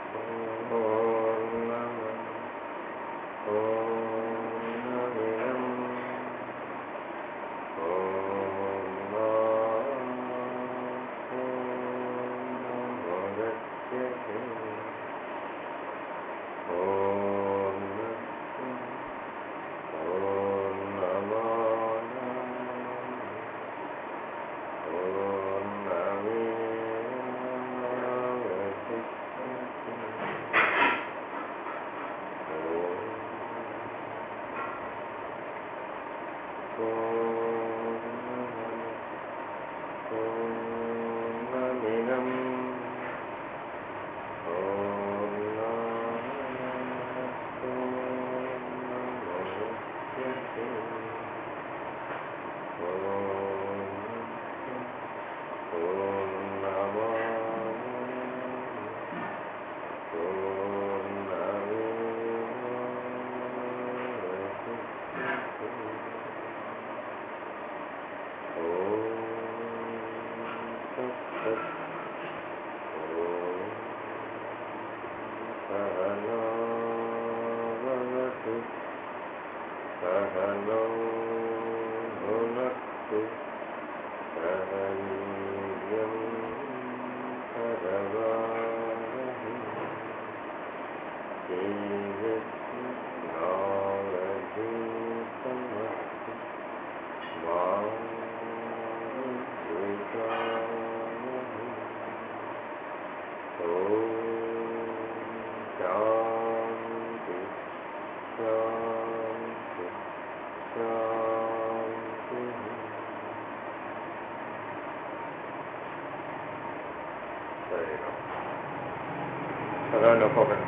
చదవండి ఒక్కొక్కటి.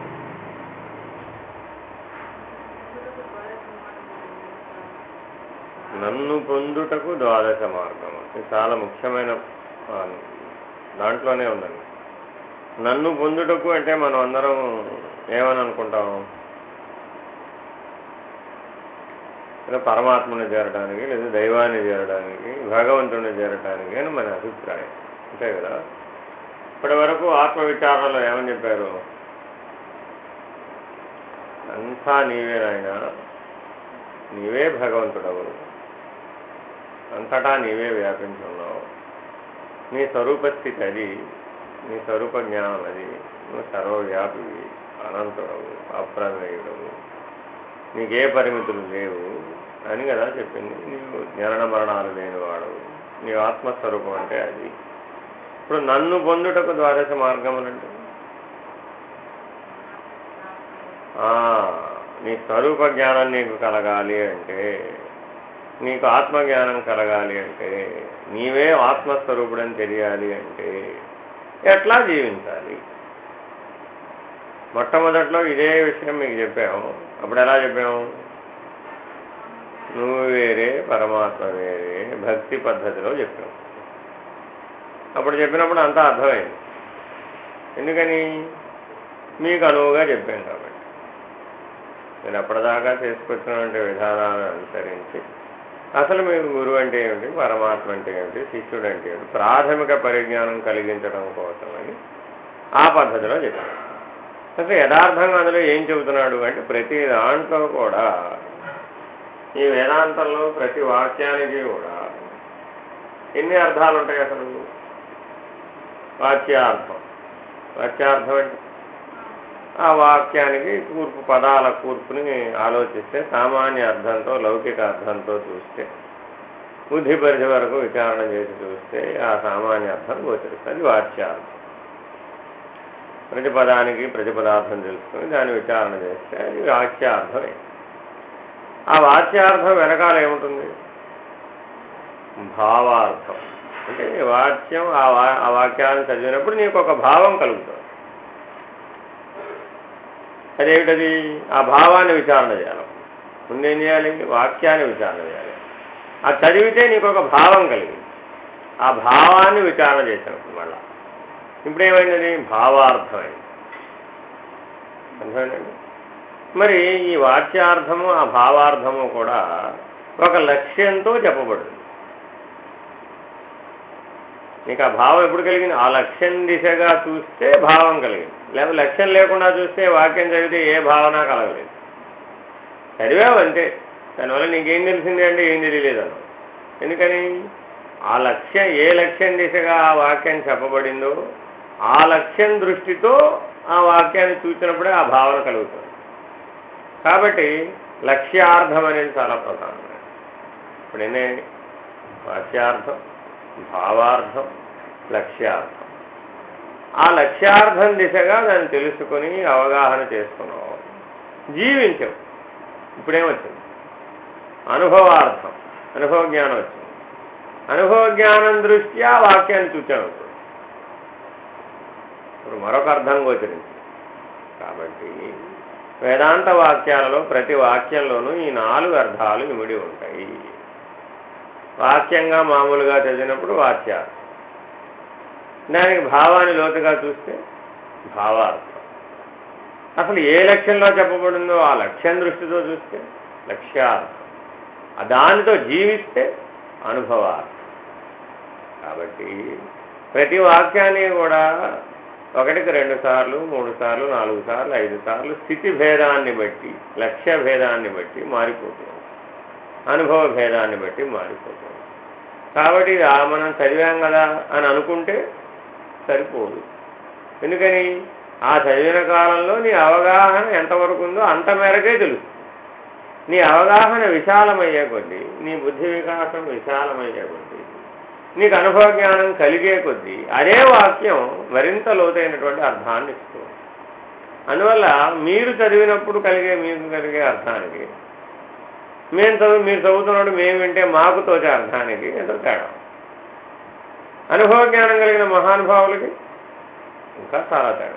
నన్ను పొందుటకు ద్వాదశ మార్గం. ఇది చాలా ముఖ్యమైన దాంట్లోనే ఉందండి. నన్ను పొందుటకు అంటే మనం అందరం ఏమని అనుకుంటాం? లేదా పరమాత్మని చేరడానికి, లేదా దైవాన్ని చేరడానికి, భగవంతుని చేరడానికి అని మన అభిప్రాయం, అంతే కదా. ఇప్పటి వరకు ఆత్మవిచారణలో ఏమని చెప్పారు? అంతా నీవేనాయనా, నీవే భగవంతుడవు, అంతటా నీవే వ్యాపించి ఉన్నావు, నీ స్వరూపస్థితి అది, నీ స్వరూప జ్ఞానం అది, నువ్వు సర్వవ్యాపివి, అనంతుడవు, అప్రమేయుడవు, నీకే పరిమితులు లేవు అని కదా చెప్పింది. నీవు జనన మరణాలు లేనివాడవు, నీ ఆత్మస్వరూపం అంటే అది. ఇప్పుడు నన్ను పొందుటకు ద్వాదశ మార్గములంటే నీ స్వరూప జ్ఞానం నీకు కలగాలి అంటే, నీకు ఆత్మజ్ఞానం కలగాలి అంటే, నీవే ఆత్మస్వరూపుడని తెలియాలి అంటే ఎట్లా జీవించాలి? మొట్టమొదట్లో ఇదే విషయం మీకు చెప్పాము. అప్పుడు ఎలా చెప్పాము? నువ్వు వేరే, పరమాత్మ వేరే, భక్తి పద్ధతిలో చెప్పాము. అప్పుడు చెప్పినప్పుడు అంతా అర్థమైంది. ఎందుకని? మీకు అనువుగా చెప్పాను కాబట్టి. నేను అప్పటిదాకా చేసుకొచ్చినటువంటి విధానాలను అనుసరించి అసలు మీకు గురువు అంటే ఏమిటి, పరమాత్మ అంటే ఏమిటి, శిష్యుడు అంటే ఏమిటి, ప్రాథమిక పరిజ్ఞానం కలిగించడం కోసమని ఆ పద్ధతిలో చెప్పాను. అసలు యథార్థంగా అందులో ఏం చెబుతున్నాడు అంటే, ప్రతి దాంట్లో కూడా ఈ వేదాంతంలో ప్రతి వాక్యానికి కూడా ఎన్ని అర్థాలు ఉంటాయి అసలు? వాక్యార్థం. వాక్యార్థం అంటే ఆ వాక్యానికి కూర్పు, పదాల కూర్పుని ఆలోచిస్తే, సామాన్య అర్థంతో, లౌకిక అర్థంతో చూస్తే, బుద్ధి పరిధి వరకు విచారణ చేసి చూస్తే ఆ సామాన్య అర్థం గోచరిస్తుంది. అది వాక్యార్థం. ప్రతిపదానికి ప్రతిపదార్థం తెలుసుకొని దాన్ని విచారణ చేస్తే అది వాక్యార్థమే. ఆ వాక్యార్థం వెనకాల ఏముంటుంది? భావార్థం. అంటే వాక్యం ఆ వాక్యాన్ని చదివినప్పుడు నీకు ఒక భావం కలుగుతుంది. అదేమిటది? ఆ భావాన్ని విచారణ చేయాలి. ముందేం చేయాలి? వాక్యాన్ని విచారణ చేయాలి. అది చదివితే నీకు ఒక భావం కలిగింది. ఆ భావాన్ని విచారణ చేసినప్పుడు మళ్ళా ఇప్పుడేమైంది? భావార్థమైంది. అర్థమైందండి? మరి ఈ వాక్యార్థము, ఆ భావార్థము కూడా ఒక లక్ష్యంతో చెప్పబడుతుంది. నీకు ఆ భావం ఎప్పుడు కలిగింది? ఆ లక్ష్యం దిశగా చూస్తే భావం కలిగింది. లేకపోతే లక్ష్యం లేకుండా చూస్తే వాక్యం చదివితే ఏ భావన కలగలేదు. చదివావు అంతే. దానివల్ల నీకేం తెలిసింది అంటే ఏం తెలియలేదు అన్నావు. ఎందుకని? ఆ లక్ష్యం, ఏ లక్ష్యం దిశగా ఆ వాక్యం చెప్పబడిందో ఆ లక్ష్యం దృష్టితో ఆ వాక్యాన్ని చూసినప్పుడే ఆ భావన కలుగుతుంది. కాబట్టి లక్ష్యార్థం అనేది చాలా ప్రధానమైనది. ఇప్పుడు ఎన్నే? వాక్యార్థం, భావార్థం, లక్ష్యార్థం. ఆ లక్ష్యార్థం దిశగా దాన్ని తెలుసుకొని అవగాహన చేసుకున్నావు, జీవించావు. ఇప్పుడేమొచ్చింది? అనుభవార్థం, అనుభవ జ్ఞానం వచ్చింది. అనుభవ జ్ఞానం దృష్ట్యా వాక్యాన్ని చూచావు. ఇప్పుడు మరొక అర్థం గోచరించింది. కాబట్టి వేదాంత వాక్యాలలో ప్రతి వాక్యంలోనూ ఈ 4 అర్థాలు ఇమిడి ఉంటాయి. వాక్యంగా మామూలుగా చదివినప్పుడు వాక్యార్థం, దానికి భావాన్ని లోతుగా చూస్తే భావార్థం, అసలు ఏ లక్ష్యంలో చెప్పబడిందో ఆ లక్ష్యం దృష్టితో చూస్తే లక్ష్యార్థం, దానితో జీవిస్తే అనుభవార్థం. కాబట్టి ప్రతి వాక్యాన్ని కూడా 1కి 2 సార్లు, 3 సార్లు, 4 సార్లు, 5 సార్లు స్థితి భేదాన్ని బట్టి, లక్ష్య భేదాన్ని బట్టి మారిపోతుంది, అనుభవ భేదాన్ని బట్టి మారిపోతుంది. కాబట్టి మనం చదివాం కదా అని అనుకుంటే సరిపోదు. ఎందుకని? ఆ చదివిన కాలంలో నీ అవగాహన ఎంతవరకు ఉందో అంత మేరకే తెలుస్తుంది. నీ అవగాహన విశాలమయ్యే కొద్దీ, నీ బుద్ధి వికాసం విశాలమయ్యే కొద్దీ, నీకు అనుభవ జ్ఞానం కలిగే కొద్దీ అదే వాక్యం మరింత లోతైనటువంటి అర్థాన్ని ఇస్తుంది. అందువల్ల మీరు చదివినప్పుడు మీకు కలిగే అర్థానికి, మీరు చదువుతున్నప్పుడు మేము వింటే మాకు తోచే అర్థానికి ఎంతో తేడా. అనుభవ జ్ఞానం కలిగిన మహానుభావులకి ఇంకా చాలా తేడా.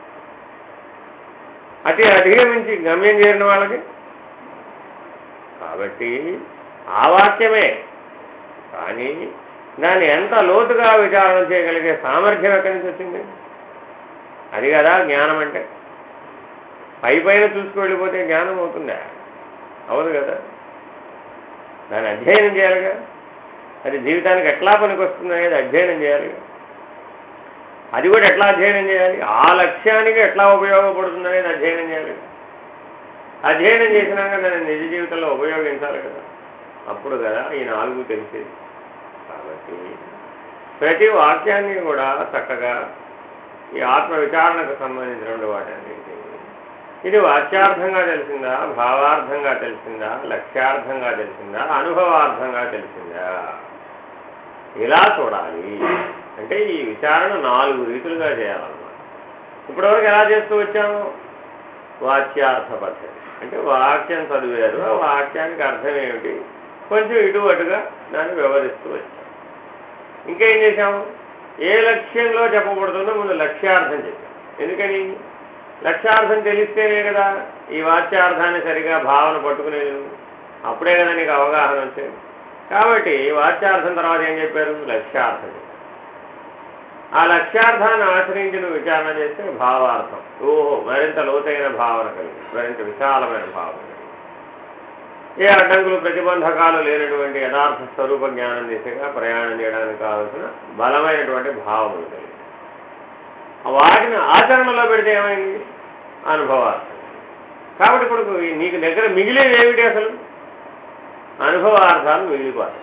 అధిగమించి గమ్యం చేరిన వాళ్ళకి. కాబట్టి ఆ వాక్యమే, కానీ దాన్ని ఎంత లోతుగా విచారణ చేయగలిగే సామర్థ్యం ఎక్కడి నుంచి వచ్చింది? అది కదా జ్ఞానం అంటే. పైన చూసుకు వెళ్ళిపోతే జ్ఞానం అవుతుందా? అవదు కదా. దాన్ని అధ్యయనం చేయాలిగా. అది జీవితానికి ఎట్లా పనికొస్తుంది అనేది అధ్యయనం చేయాలిగా. అది కూడా ఎట్లా అధ్యయనం చేయాలి? ఆ లక్ష్యానికి ఎట్లా ఉపయోగపడుతుంది అనేది అధ్యయనం చేయాలి. అధ్యయనం చేసినాక దాన్ని నిజ జీవితంలో ఉపయోగించాలి కదా. అప్పుడు కదా ఈ 4 తెలిసేది. కాబట్టి ప్రతి వాక్యాన్ని కూడా చక్కగా ఈ ఆత్మ విచారణకు సంబంధించినటువంటి వాటిని, ఇది వాక్యార్థంగా తెలిసిందా, భావార్థంగా తెలిసిందా, లక్ష్యార్థంగా తెలిసిందా, అనుభవార్థంగా తెలిసిందా, ఇలా చూడాలి. అంటే ఈ విచారణ 4 రీతులుగా చేయాలన్నమాట. ఇప్పటివరకు ఎలా చేస్తూ వచ్చాము? వాక్యార్థ పద్ధతి. అంటే వాక్యం చదివారు, ఆ వాక్యానికి అర్థం ఏమిటి, కొంచెం ఇటు అటుగా దాన్ని వివరిస్తూ వచ్చాం. ఇంకేం చేశాము? ఏ లక్ష్యంలో చెప్పబడుతుందో ముందు లక్ష్యార్థం చెప్పాం. ఎందుకని? లక్ష్యార్థం తెలిస్తేనే కదా ఈ వాక్యార్థాన్ని సరిగా భావన పట్టుకునేది. అప్పుడే కదా నీకు అవగాహన వచ్చేది. కాబట్టి వాక్యార్థం తర్వాత ఏం చెప్పారు? లక్ష్యార్థం. ఆ లక్ష్యార్థాన్ని ఆశ్రయించి నువ్వు విచారణ చేస్తే భావార్థం. మరింత లోతైన భావన కలిగి, మరింత విశాలమైన భావన కలిగి, ఏ అడ్డంకులు ప్రతిబంధకాలు లేనటువంటి యథార్థ స్వరూప జ్ఞానం దిశగా ప్రయాణం చేయడానికి కావాల్సిన బలమైనటువంటి భావములు కలిగి, వాటిని ఆచరణలో పెడితే ఏమైంది? అనుభవార్థం. కాబట్టి ఇప్పుడు నీకు దగ్గర మిగిలేవి ఏమిటి? అసలు అనుభవార్థాలు మిగిలిపోతాయి.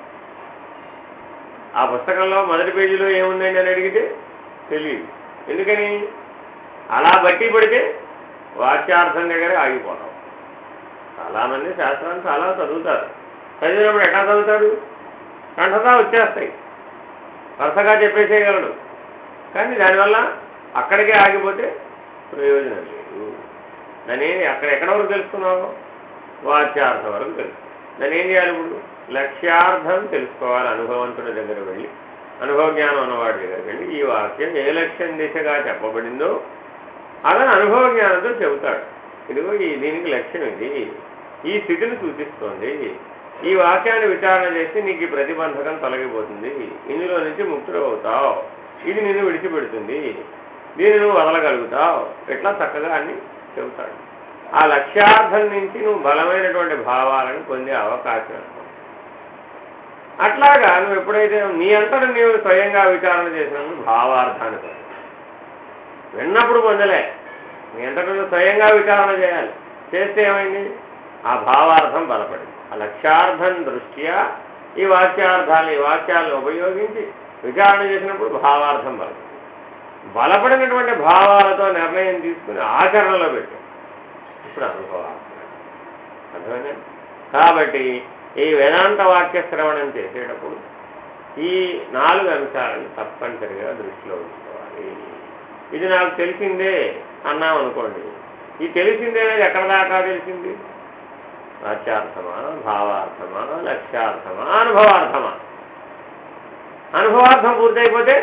ఆ పుస్తకంలో మొదటి పేజీలో ఏముందండి అని అడిగితే తెలియదు. ఎందుకని? అలా బట్టి పడితే వాక్యార్థం దగ్గరే ఆగిపోతాం. చాలామంది శాస్త్రాన్ని చాలా చదువుతారు. చదివినప్పుడు ఎట్లా చదువుతాడు? కంఠతా వచ్చేస్తాయి, వరుసగా చెప్పేసేయగలడు. కానీ దానివల్ల అక్కడికే ఆగిపోతే ప్రయోజనం లేదు. దాన్ని ఎక్కడ వరకు తెలుసుకున్నావు? వాక్యార్థం వరకు తెలుసు. దాన్ని ఏం చేయాలి? ఇప్పుడు లక్ష్యార్థం తెలుసుకోవాలి. అనుభవంతుడి దగ్గర వెళ్ళి, అనుభవ జ్ఞానం ఉన్నవాడి దగ్గరికి వెళ్ళి ఈ వాక్యం ఏ లక్ష్యం దిశగా చెప్పబడిందో అదని అనుభవ జ్ఞానంతో చెబుతాడు. ఇదిగో దీనికి లక్ష్యం ఇది, ఈ స్థితిని సూచిస్తోంది, ఈ వాక్యాన్ని విచారణ చేస్తే నీకు ఈ ప్రతిబంధకం తొలగిపోతుంది, ఇందులో నుంచి ముక్తుడు అవుతావు, ఇది నిన్ను విడిచిపెడుతుంది, దీన్ని నువ్వు వదలగలుగుతావు, ఇట్లా చక్కగా అన్ని చెబుతాడు. ఆ లక్ష్యార్థం నుంచి నువ్వు బలమైనటువంటి భావాలను పొందే అవకాశం. అట్లాగా నువ్వు ఎప్పుడైతే నీ అంతటా నీవు స్వయంగా విచారణ చేసినప్పుడు భావార్థాన్ని పొందాలి. విన్నప్పుడు పొందలే, నీ అంతటా నువ్వు స్వయంగా విచారణ చేయాలి. చేస్తే ఏమైంది? ఆ భావార్థం బలపడింది. ఆ లక్ష్యార్థం దృష్ట్యా ఈ వాక్యాలను ఉపయోగించి విచారణ చేసినప్పుడు భావార్థం బలపడింది. బలపడినటువంటి భావాలతో నిర్ణయం తీసుకుని ఆచరణలో పెట్టాం. ఇప్పుడు అనుభవార్థం. అర్థమైంది? కాబట్టి ఈ వేదాంత వాక్య శ్రవణం చేసేటప్పుడు ఈ 4 అంశాలను తప్పనిసరిగా దృష్టిలో ఉంచుకోవాలి. ఇది నాకు తెలిసిందే అన్నాం అనుకోండి, ఈ తెలిసిందే అనేది ఎక్కడ దాకా తెలిసింది? వాచ్యార్థమా, భావార్థమా, లక్ష్యార్థమా, అనుభవార్థమా? అనుభవార్థం పూర్తయిపోతే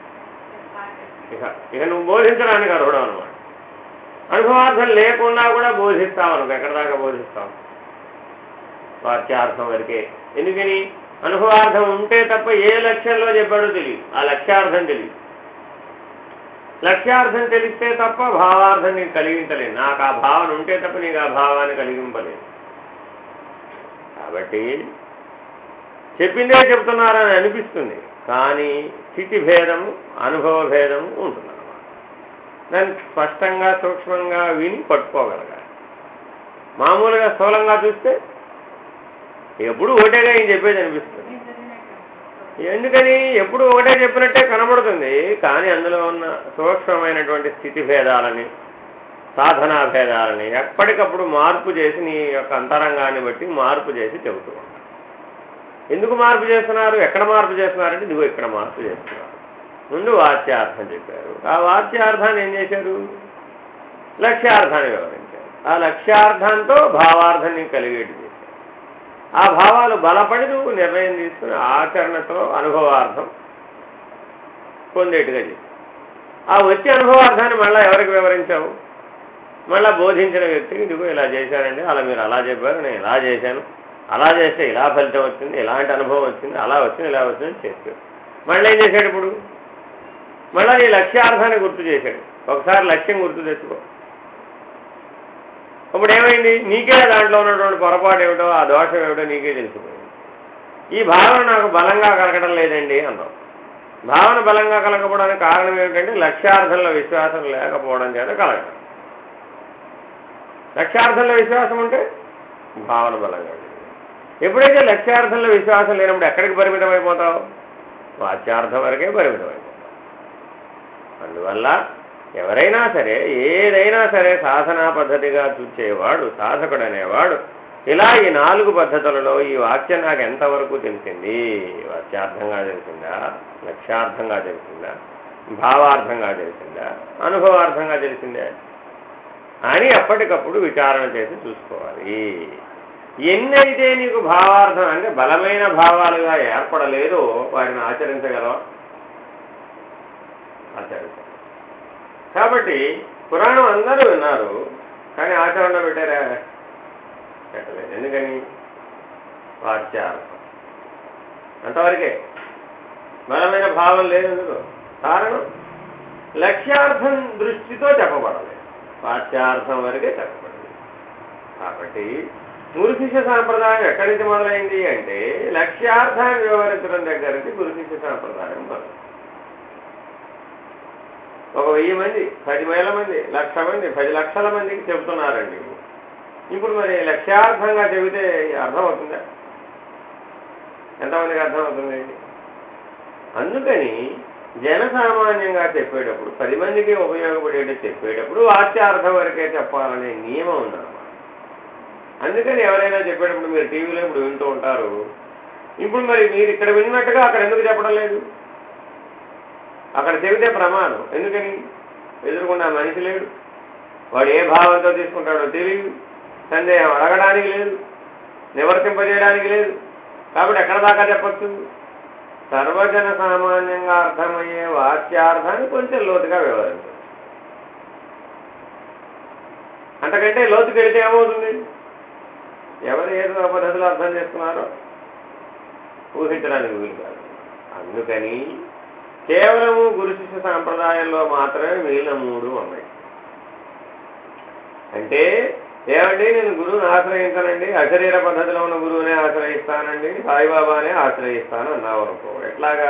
ఇక నువ్వు బోధించడానికి అర్హుడు అనమాట. అనుభవార్థం లేకుండా కూడా బోధిస్తావు అనుకో, ఎక్కడ దాకా బోధిస్తావు? వాక్యార్థం వరకే. ఎందుకని? అనుభవార్థం ఉంటే తప్ప ఏ లక్ష్యంలో చెప్పాడో తెలియదు, ఆ లక్ష్యార్థం తెలియదు. లక్ష్యార్థం తెలిస్తే తప్ప భావార్థం నీకు కలిగించలేదు. నాకు ఆ భావన ఉంటే తప్ప నీకు ఆ భావాన్ని కలిగింపలేదు. కాబట్టి చెప్పిందే చెప్తున్నారని అనిపిస్తుంది, కానీ స్థితి భేదము, అనుభవ భేదము ఉంటుందన్నమాట. దాన్ని స్పష్టంగా సూక్ష్మంగా విని పట్టుకోగలగాలి. మామూలుగా స్థూలంగా చూస్తే ఎప్పుడు ఒకటేగా ఏం చెప్పేది అనిపిస్తుంది. ఎందుకని? ఎప్పుడు ఒకటే చెప్పినట్టే కనబడుతుంది, కానీ అందులో ఉన్న సూక్ష్మమైనటువంటి స్థితి భేదాలని, సాధనా భేదాలని ఎప్పటికప్పుడు మార్పు చేసి నీ యొక్క అంతరంగాన్ని బట్టి మార్పు చేసి చెబుతూ ఉంటారు. ఎందుకు మార్పు చేస్తున్నారు? ఎక్కడ మార్పు చేస్తున్నారంటే ఇదిగో ఇక్కడ మార్పు చేస్తున్నారు. ముందు వాచ్యార్థం చెప్పారు, ఆ వాచ్యార్థాన్ని ఏం చేశారు? లక్ష్యార్థాన్ని వివరించారు. ఆ లక్ష్యార్థంతో భావార్థాన్ని కలిగేటి చేశారు. ఆ భావాలు బలపడి నువ్వు నిర్ణయం తీసుకుని ఆచరణతో అనుభవార్థం పొందేట్టుగా చేశావు. ఆ వచ్చే అనుభవార్థాన్ని మళ్ళీ ఎవరికి వివరించావు? మళ్ళీ బోధించిన వ్యక్తికి ఇదిగో ఇలా చేశానండి, అలా మీరు అలా చెప్పారు, నేను ఇలా చేశాను, అలా చేస్తే ఇలా ఫలితం వచ్చింది, ఇలాంటి అనుభవం వచ్చింది, అలా వచ్చింది, ఇలా వచ్చింది చెప్పాడు. మళ్ళీ ఏం చేశాడు? ఇప్పుడు మళ్ళీ నీ లక్ష్యార్థాన్ని గుర్తు చేశాడు. ఒకసారి లక్ష్యం గుర్తు తెచ్చుకో. ఇప్పుడు ఏమైంది? నీకే దాంట్లో ఉన్నటువంటి పొరపాటు ఏమిటో, ఆ దోషం ఏమిటో నీకే తెలిసిపోయింది. ఈ భావన నాకు బలంగా కలగడం లేదండి అన్నావు. భావన బలంగా కలగకపోవడానికి కారణం ఏమిటంటే లక్ష్యార్థంలో విశ్వాసం లేకపోవడం చేత కలగడం. లక్ష్యార్థంలో విశ్వాసం ఉంటే భావన బలంగా ఉంటుంది. ఎప్పుడైతే లక్ష్యార్థంలో విశ్వాసం లేనప్పుడు ఎక్కడికి పరిమితం అయిపోతావు? వాచ్యార్థం వరకే పరిమితం అయిపోతావు. అందువల్ల ఎవరైనా సరే, ఏదైనా సరే సాధనా పద్ధతిగా చూచేవాడు, సాధకుడు అనేవాడు ఇలా ఈ 4 పద్ధతులలో ఈ వాక్యం నాకు ఎంతవరకు తెలిసింది? వాచ్యార్థంగా తెలిసిందా, లక్ష్యార్థంగా తెలిసిందా, భావార్థంగా తెలిసిందా, అనుభవార్థంగా తెలిసిందే అని ఎప్పటికప్పుడు విచారణ చేసి చూసుకోవాలి. ఎన్నైతే నీకు భావార్థం అంటే బలమైన భావాలుగా ఏర్పడలేదో వాటిని ఆచరించగలవా? ఆచరించాలి. కాబట్టి పురాణం అందరూ విన్నారు, కానీ ఆచరణలో పెట్టారా? పెట్టలేదు. ఎందుకని? వాచ్యార్థం అంతవరకే, బలమైన భావం లేదు. ఎందుకు? కారణం లక్ష్యార్థం దృష్టితో చెప్పబడలేదు, వాచ్యార్థం వరకే చెప్పబడింది. కాబట్టి గురు శిష్య సాంప్రదాయం ఎక్కడి నుంచి మొదలైంది అంటే లక్ష్యార్థాన్ని వివరించడం దగ్గర నుంచి గురు శిష్య సాంప్రదాయం మొదలైంది. ఒక 1000 మంది, 10,000 మంది, 1,00,000 మంది, 10 లక్షల మందికి చెబుతున్నారండి. ఇప్పుడు మరి లక్ష్యార్థంగా చెబితే అర్థం అవుతుందా? ఎంతమందికి అర్థం అవుతుంది? అందుకని జనసామాన్యంగా చెప్పేటప్పుడు, 10 మందికి ఉపయోగపడేటట్టు చెప్పేటప్పుడు వాచ్యార్థం వరకే చెప్పాలనే నియమం ఉందన్నమాట. అందుకని ఎవరైనా చెప్పేటప్పుడు మీరు టీవీలో ఇప్పుడు వింటూ ఉంటారు, ఇప్పుడు మరి మీరు ఇక్కడ విన్నట్టుగా అక్కడ ఎందుకు చెప్పడం లేదు? అక్కడ చెబితే ప్రమాదం. ఎందుకని? ఎదురుకుండా మనిషి లేడు, వాడు ఏ భావంతో తీసుకుంటాడో తెలియదు, సందేహం అడగడానికి లేదు, నివర్తింపజేయడానికి లేదు. కాబట్టి ఎక్కడ దాకా చెప్పచ్చు? సర్వజన సామాన్యంగా అర్థమయ్యే వాచ్యార్థాన్ని కొంచెం లోతుగా వివరించవచ్చు. అంతకంటే లోతుకి వెళితే ఏమవుతుంది? ఎవరు ఏదో పద్ధతిలో అర్థం చేస్తున్నారో ఊహించడానికి వీలు కాదు. అందుకని కేవలము గురు శిష్య సాంప్రదాయంలో మాత్రమే మిగిలిన 3 ఉన్నాయి. అంటే ఏమండి నేను గురువుని ఆశ్రయించానండి, అశరీర పద్ధతిలో ఉన్న గురువునే ఆశ్రయిస్తానండి, సాయిబాబానే ఆశ్రయిస్తాను అన్నావు అనుకో, ఎట్లాగా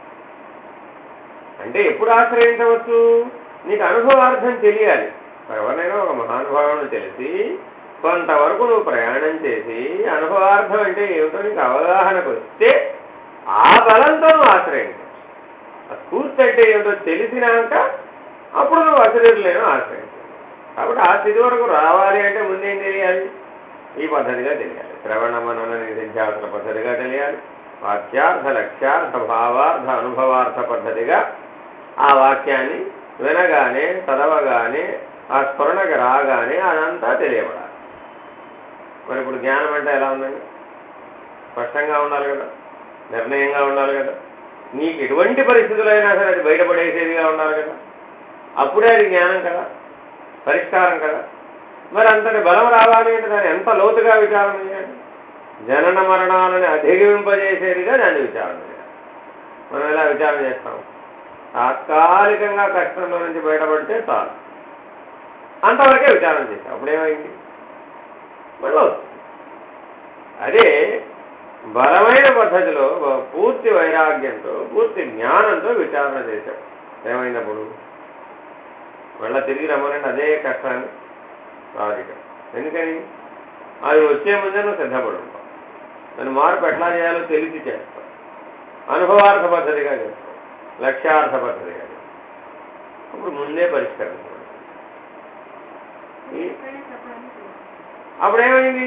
అంటే ఎప్పుడు ఆశ్రయించవచ్చు? నీకు అనుభవార్థం తెలియాలి. ఎవరినైనా ఒక మహానుభావుని తెలిసి కొంతవరకు నువ్వు ప్రయాణం చేసి అనుభవార్థం అంటే ఏమిటో నీకు అవగాహనకు వస్తే ఆ బలంతో నువ్వు ఆశ్రయించవచ్చు. ఆ స్ఫూర్తి అంటే ఏమిటో తెలిసినాక అప్పుడు నువ్వు అశరీరులను ఆశ్రయించాలి. కాబట్టి ఆ స్థితి వరకు రావాలి అంటే ముందేం తెలియాలి? ఈ పద్ధతిగా తెలియాలి. శ్రవణ మనన నిధిధ్యాసన పద్ధతిగా తెలియాలి. వాక్యార్థ లక్ష్యార్థ భావార్థ అనుభవార్థ పద్ధతిగా ఆ వాక్యాన్ని వినగానే చదవగానే ఆ స్ఫురణకి రాగానే అదంతా తెలియబడాలి. మరి ఇప్పుడు జ్ఞానం అంటే ఎలా ఉందండి? స్పష్టంగా ఉండాలి కదా, నిర్ణయంగా ఉండాలి కదా, నీకు ఎటువంటి పరిస్థితులైనా సరే అది బయటపడేసేదిగా ఉండాలి కదా, అప్పుడే అది జ్ఞానం కదా, పరిష్కారం కదా. మరి అంతటి బలం రావాలి అంటే దాన్ని ఎంత లోతుగా విచారణ చేయాలి? జనన మరణాలని అధిగమింపజేసేదిగా దాన్ని విచారణ చేయాలి. మనం ఎలా విచారణ చేస్తాం? తాత్కాలికంగా కష్టంలో నుంచి బయటపడితే చాలు, అంతవరకే విచారణ చేస్తాం. అప్పుడేమైంది? మళ్ళీ అదే బలమైన పద్ధతిలో పూర్తి వైరాగ్యంతో పూర్తి జ్ఞానంతో విచారణ చేశాం. ఏమైనప్పుడు మళ్ళీ తిరిగి రమ్మనండి అదే కష్టాన్ని రాదిక. ఎందుకని? అది వచ్చే ముందే నువ్వు సిద్ధపడి ఉంటావు. దాన్ని మార్పు ఎట్లా చేయాలో తెలిసి చేస్తావు. అనుభవార్థ పద్ధతిగా చేస్తావు, లక్ష్యార్థ పద్ధతిగా చేస్తావు. అప్పుడు ముందే పరిష్కరించాలి. అప్పుడేమైంది?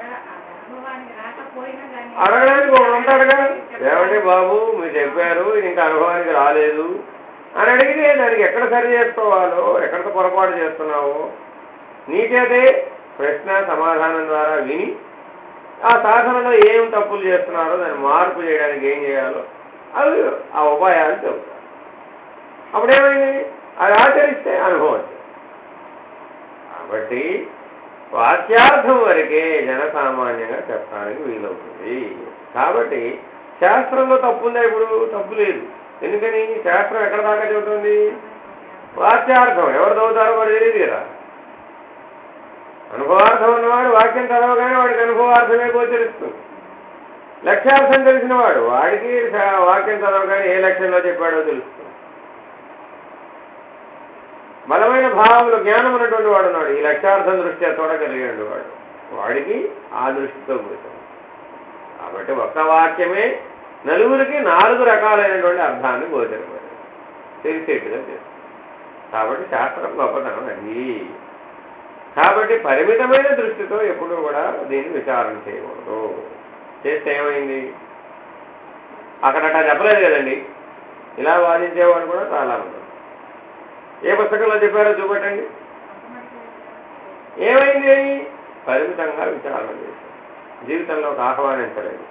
అడగడానికి ఉంటాడుగా, ఏమంటే బాబు మీరు చెప్పారు ఇంకా అనుభవానికి రాలేదు అని అడిగితే దానికి ఎక్కడ సరి చేసుకోవాలో, ఎక్కడ పొరపాటు చేస్తున్నావో నీకైతే ప్రశ్న సమాధానం ద్వారా విని ఆ సాధనలో ఏం తప్పులు చేస్తున్నారో దాన్ని మార్పు చేయడానికి ఏం చేయాలో అవి ఆ ఉపాయాలు చెబుతారు. అప్పుడేమైంది? అది ఆచరిస్తే అనుభవం వచ్చింది. కాబట్టి వాక్యార్థం వరకే జనసామాన్యంగా చెప్పడానికి వీలవుతుంది. కాబట్టి శాస్త్రంలో తప్పు ఉందా? ఇప్పుడు తప్పు లేదు. ఎందుకని? శాస్త్రం ఎక్కడ దాకా చెబుతుంది? వాక్యార్థం ఎవరు చదువుతారో వాడు తెలియదు కదా. అనుభవార్థం ఉన్నవాడు వాక్యం చదవగానే వాడికి అనుభవార్థమే గోచరిస్తుంది. లక్ష్యార్థం తెలిసిన వాడు వాడికి వాక్యం చదవగానే ఏ లక్ష్యంలో చెప్పాడో తెలుస్తుంది. బలమైన భావంలో జ్ఞానం ఉన్నటువంటి వాడు ఉన్నాడు, ఈ లక్ష్యార్థం దృష్ట్యా చూడగలిగినటువంటి వాడు, వాడికి ఆ దృష్టితో కూర్చోండి. కాబట్టి ఒక్క వాక్యమే నలుగురికి 4 రకాలైనటువంటి అర్థాన్ని గోచరపడింది, తెలిసేట్టుగా చేస్తుంది. కాబట్టి శాస్త్రం గొప్పతనం అది. కాబట్టి పరిమితమైన దృష్టితో ఎప్పుడూ కూడా దీన్ని విచారణ చేయకూడదు. చేస్తే ఏమైంది? అక్కడట చెప్పలేదు కదండి, ఇలా వాదించేవాడు కూడా చాలా మంది. ఏ పుస్తకంలో చెప్పారో చూపెట్టండి. ఏమైంది? పరిమితంగా విచారణ చేశారు, జీవితంలోకి ఆహ్వానించలేదు.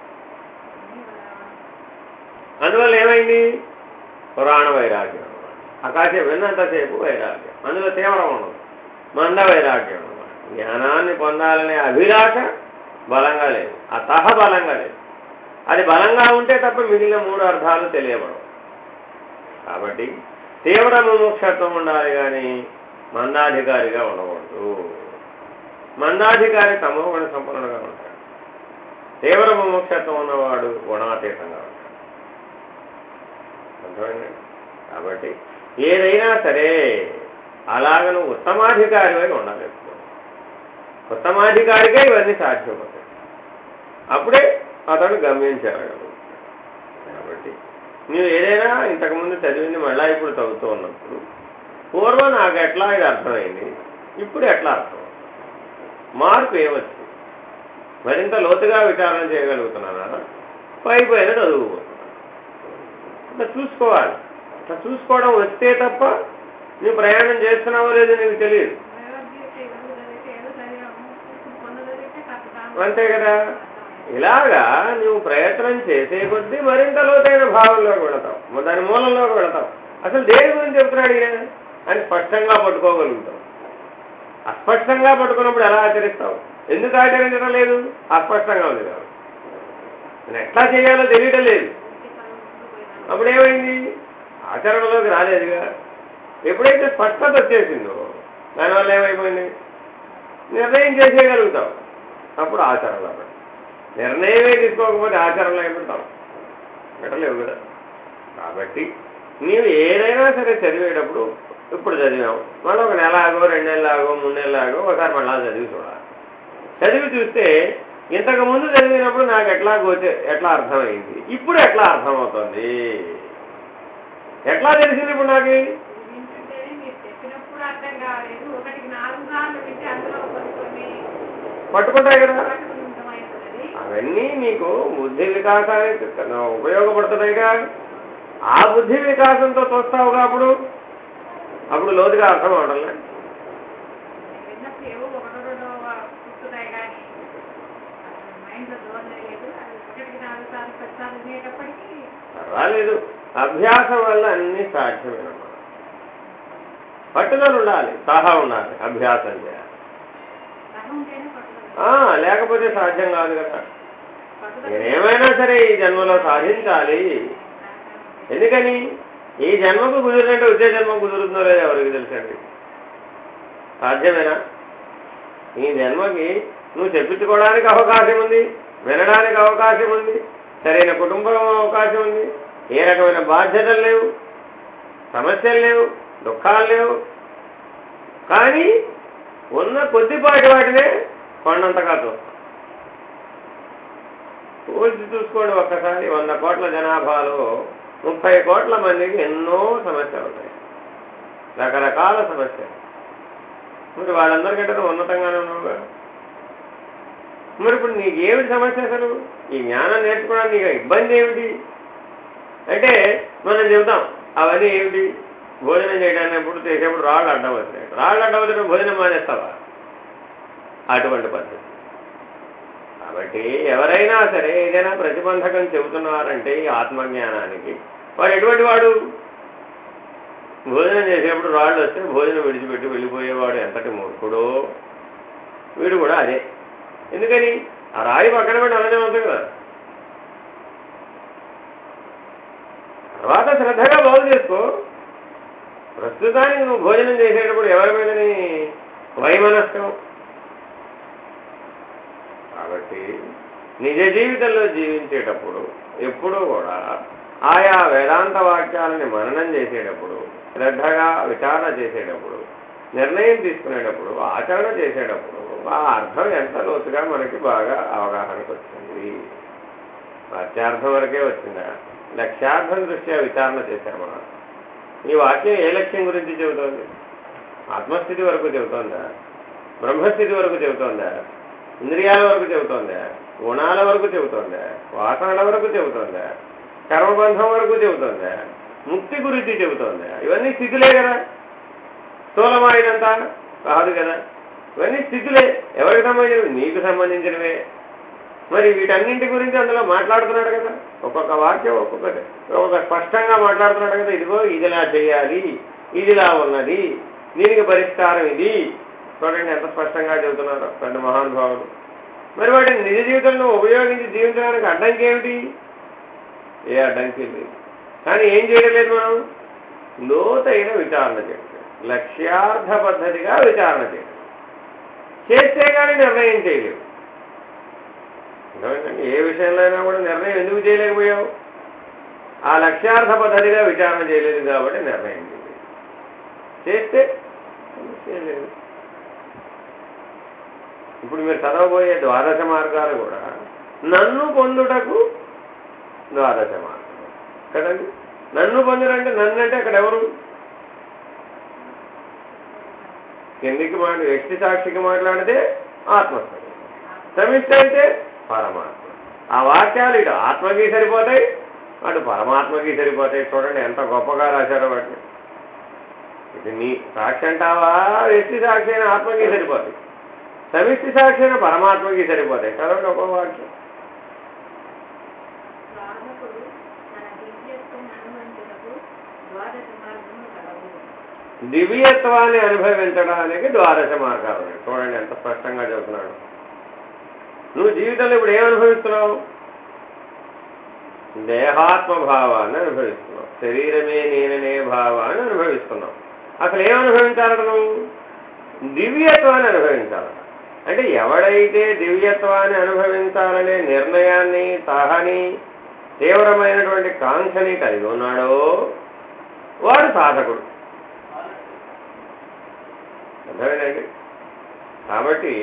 అందువల్ల ఏమైంది? పురాణ వైరాగ్యం అన్నమాట. అకాశం విన్నంతసేపు వైరాగ్యం, అందులో తీవ్రం ఉండదు, మంద వైరాగ్యం అన్నమాట. జ్ఞానాన్ని పొందాలనే అభిలాష బలంగా లేదు, అతహ బలంగా లేదు. అది బలంగా ఉంటే తప్ప మిగిలిన 3 అర్థాలు తెలియబడవు. కాబట్టి తీవ్ర ముముక్షత్వం ఉండాలి కానీ మందాధికారిగా ఉండకూడదు. మందాధికారి తమోగుణ సంపన్నుడుగా ఉంటాడు, తీవ్ర ముముక్షత్వం ఉన్నవాడు గుణాతీతంగా ఉంటాడు. అర్థమైందండి? కాబట్టి ఏదైనా సరే అలాగ నువ్వు ఉత్తమాధికారివై ఉండాలి. ఉత్తమాధికారిగా ఇవన్నీ సాధ్యమవుతాయి. అప్పుడే అతను గమ్యం చేరగలడు. కాబట్టి నువ్వు ఏదైనా ఇంతకుముందు చదివింది మళ్ళా ఇప్పుడు చదువుతూ ఉన్నప్పుడు పూర్వం నాకు ఎట్లా ఇది అర్థమైంది, ఇప్పుడు ఎట్లా అర్థం, మార్పు ఏమొచ్చింది, మరింత లోతుగా విచారణ చేయగలుగుతున్నానా, పైన చదువుకోతున్నాను. అట్లా చూసుకోవాలి. అట్లా చూసుకోవడం వస్తే తప్ప నువ్వు ప్రయాణం చేస్తున్నావో లేదో నీకు తెలియదు. అంతే కదా. ఇలాగా నువ్వు ప్రయత్నం చేసే కొద్దీ మరింత లోతైన భావంలోకి వెళతావు, దాని మూలంలోకి వెళతావు. అసలు దేని గురించి చెప్తున్నాడు ఈయన అని స్పష్టంగా పట్టుకోగలుగుతావు. అస్పష్టంగా పట్టుకున్నప్పుడు ఎలా ఆచరిస్తావు? ఎందుకు ఆచరించడం లేదు? అస్పష్టంగా ఉంది కాబట్టి. నేను ఎట్లా చేయాలో తెలియటం లేదు. అప్పుడేమైంది? ఆచరణలోకి రాలేదుగా. ఎప్పుడైతే స్పష్టత వచ్చేసిందో దానివల్ల ఏమైపోయింది? నిర్ణయం చేసేయగలుగుతావు. అప్పుడు ఆచరణలో పెట్టు. నిర్ణయమే తీసుకోకపోతే ఆచరణలో ఏమిటావు పెట్టలేవు కదా. కాబట్టి నీవు ఏదైనా సరే చదివేటప్పుడు ఇప్పుడు చదివాము, మళ్ళీ ఒక నెల ఆగో 2 నెలలు ఆగో 3 నెలలు ఆగో ఒకసారి మళ్ళా చదివి చూడాలి. చదివి చూస్తే ఇంతకుముందు చదివినప్పుడు నాకు ఎట్లా అర్థమైంది, ఇప్పుడు ఎట్లా అర్థమవుతుంది, ఎట్లా తెలిసింది ఇప్పుడు నాకు పట్టుకుంటాయి కదా. అవన్నీ నీకు బుద్ధి వికాసానికి ఉపయోగపడుతున్నాయిగా. ఆ బుద్ధి వికాసంతో చూస్తావుగా అప్పుడు లోతుగా అర్థం అవడంలే. పర్వాలేదు, అభ్యాసం వల్ల అన్ని సాధ్యమేనమ్మా. పట్టుదల ఉండాలి, సహా ఉండాలి, అభ్యాసం చేయాలి. లేకపోతే సాధ్యం కాదు కదా. నేనేమైనా సరే ఈ జన్మలో సాధించాలి. ఎందుకని ఈ జన్మకు కుదిరినట్టు వచ్చే జన్మ కుదురుతుందో లేదో ఎవరికి తెలుసండి. సాధ్యమేనా? ఈ జన్మకి నువ్వు చెప్పించుకోవడానికి అవకాశం ఉంది, వినడానికి అవకాశం ఉంది, సరైన కుటుంబం అవకాశం ఉంది, ఏ రకమైన బాధ్యతలు లేవు, సమస్యలు లేవు, దుఃఖాలు లేవు. కానీ ఉన్న కొద్దిపాటి వాటినే కొండంతగా చూస్తాం. పోల్చి చూసుకోండి ఒక్కసారి. 100 కోట్ల జనాభాలో 30 కోట్ల మందికి ఎన్నో సమస్యలు ఉంటాయి, రకరకాల సమస్యలు. మరి వాళ్ళందరికంటే ఉన్నతంగానే ఉన్నావుగా. మరి ఇప్పుడు నీకేమిటి సమస్య అసలు? ఈ జ్ఞానం నేర్చుకోవడానికి నీకు ఇబ్బంది ఏమిటి అంటే మనం చెబుతాం అవన్నీ ఏమిటి. భోజనం చేయడానికి ఎప్పుడు చేసేప్పుడు రాళ్ళు అడ్డం వచ్చినాయి. రాళ్ళు అడ్డం వచ్చినప్పుడు భోజనం మానేస్తావా? అటువంటి పద్ధతి. కాబట్టి ఎవరైనా సరే ఏదైనా ప్రతిబంధకం చెబుతున్నారంటే ఈ ఆత్మజ్ఞానానికి వాడు ఎటువంటి వాడు? భోజనం చేసేప్పుడు రాళ్ళు వస్తే భోజనం విడిచిపెట్టి వెళ్ళిపోయేవాడు ఎంతటి మూర్ఖుడో వీడు కూడా అదే. ఎందుకని ఆ రాయి పక్కన పెట్టి అలానే ఉంటుంది కదా. తర్వాత శ్రద్ధగా బాగు చేసుకో. ప్రస్తుతానికి నువ్వు భోజనం చేసేటప్పుడు ఎవరి మీదని వైమనస్కం. కాబట్టి నిజ జీవితంలో జీవించేటప్పుడు ఎప్పుడూ కూడా ఆయా వేదాంత వాక్యాలని మననం చేసేటప్పుడు, శ్రద్ధగా విచారణ చేసేటప్పుడు, నిర్ణయం తీసుకునేటప్పుడు, ఆచరణ చేసేటప్పుడు ఆ అర్థం ఎంత లోతుగా మనకి బాగా అవగాహనకు వచ్చింది. వాక్యార్థం వరకే వచ్చిందా, లక్ష్యార్థం దృష్ట్యా విచారణ చేశామా? ఈ వాక్యం ఏ లక్ష్యం గురించి చెబుతోంది? ఆత్మస్థితి వరకు చెబుతోందా? బ్రహ్మస్థితి వరకు చెబుతోందా? ఇంద్రియాల వరకు చెబుతోందా? గుణాల వరకు చెబుతోందా? వాసనల వరకు చెబుతోందా? కర్మబంధం వరకు చెబుతోందా? ముక్తి గురించి చెబుతోందా? ఇవన్నీ స్థితులే కదా. స్థూలమైనంతా కాదు కదా. ఇవన్నీ స్థితులే. ఎవరికి సంబంధించినవి? నీకు సంబంధించినవే. మరి వీటన్నింటి గురించి అందులో మాట్లాడుతున్నాడు కదా. ఒక్కొక్క వాక్యం ఒక్కొక్క స్పష్టంగా మాట్లాడుతున్నాడు కదా. ఇదిగో ఇదిలా చేయాలి, ఇదిలా ఉన్నది, దీనికి పరిష్కారం ఇది. చూడండి ఎంత స్పష్టంగా చెబుతున్నారు పెద్ద మహానుభావులు. మరి వాటిని నిజ జీవితంలో ఉపయోగించి జీవించడానికి అడ్డంకి ఏమిటి? ఏ అడ్డంకి లేదు. కానీ ఏం చేయడం లేదు మనం? లోతైన విచారణ చేయడం, లక్ష్యార్థ పద్ధతిగా విచారణ చేయడం. చేస్తే కానీ నిర్ణయం చేయలేవు. ఏ విషయంలో అయినా కూడా నిర్ణయం ఎందుకు చేయలేకపోయావు? ఆ లక్ష్యార్థ పద్ధతిగా విచారణ చేయలేదు కాబట్టి నిర్ణయం చేయలేదు. చేస్తే చేయలేదు. ఇప్పుడు మీరు చదవబోయే ద్వాదశ మార్గాలు కూడా నన్ను పొందుటకు ద్వాదశ మార్గం కదండి. నన్ను పొందుడంటే నన్ను అంటే అక్కడ ఎవరు? కిందికి వ్యక్తి సాక్షికి మాట్లాడితే ఆత్మస్వరూపం, సమిష్టి అయితే పరమాత్మ. ఆ వాక్యాలు ఇటు ఆత్మకి సరిపోతాయి, అటు పరమాత్మకి సరిపోతాయి. చూడండి ఎంత గొప్పగా రాశారో వాటిని. ఇది నీ సాక్షి అంటావా? వ్యక్తి సాక్షి అయిన ఆత్మకి సరిపోతాయి, సమిష్టి సాక్షి అయిన పరమాత్మకి సరిపోతాయి. చదవండి ఒక్కో వాక్యం. దివ్యత్వాన్ని అనుభవించడానికి ద్వాదశ మార్గాలు ఉన్నాయి. చూడండి ఎంత స్పష్టంగా చెబుతున్నాడు. నువ్వు జీవితంలో ఇప్పుడు ఏమనుభవిస్తున్నావు? దేహాత్మభావాన్ని అనుభవిస్తున్నావు, శరీరమే నేననే భావాన్ని అనుభవిస్తున్నావు. అసలు ఏమనుభవించాలట? నువ్వు దివ్యత్వాన్ని అనుభవించాలట. అంటే ఎవడైతే దివ్యత్వాన్ని అనుభవించాలనే నిర్ణయాన్ని తహని తీవ్రమైనటువంటి కాంక్షని కలిగి ఉన్నాడో వాడు సాధకుడు. అర్థమైందండి? కాబట్టి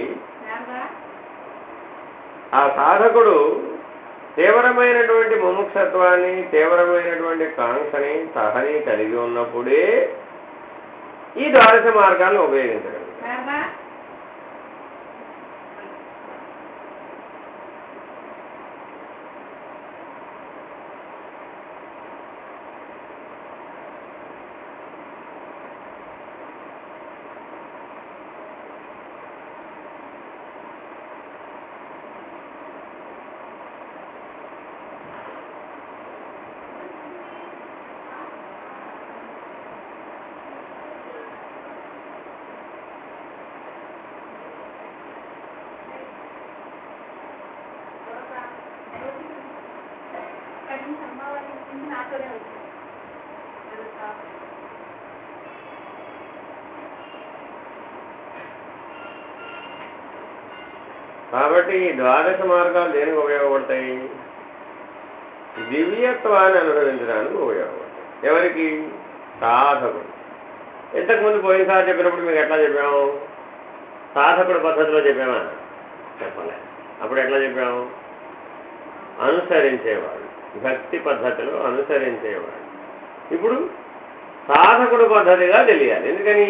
ఆ సాధకుడు తీవ్రమైనటువంటి ముముక్షత్వాన్ని తీవ్రమైనటువంటి కాంక్షని తహని కలిగి ఉన్నప్పుడే ఈ ద్వాదశ మార్గాలను ఉపయోగించగలుగుతాడు. కాబట్టి ఈ ద్వాదశ మార్గాలు దేనికి ఉపయోగపడతాయి? దివ్యత్వాన్ని అనుభవించడానికి ఉపయోగపడతాయి. ఎవరికి? సాధకుడు. ఇంతకుముందు పోయినసారి చెప్పినప్పుడు మీకు ఎట్లా చెప్పాము? సాధకుడు పద్ధతిలో చెప్పామా? చెప్పలే. అప్పుడు ఎట్లా చెప్పాము? అనుసరించేవాడు, భక్తి పద్ధతిలో అనుసరించేవాడు. ఇప్పుడు సాధకుడు పద్ధతిగా తెలియాలి. ఎందుకని?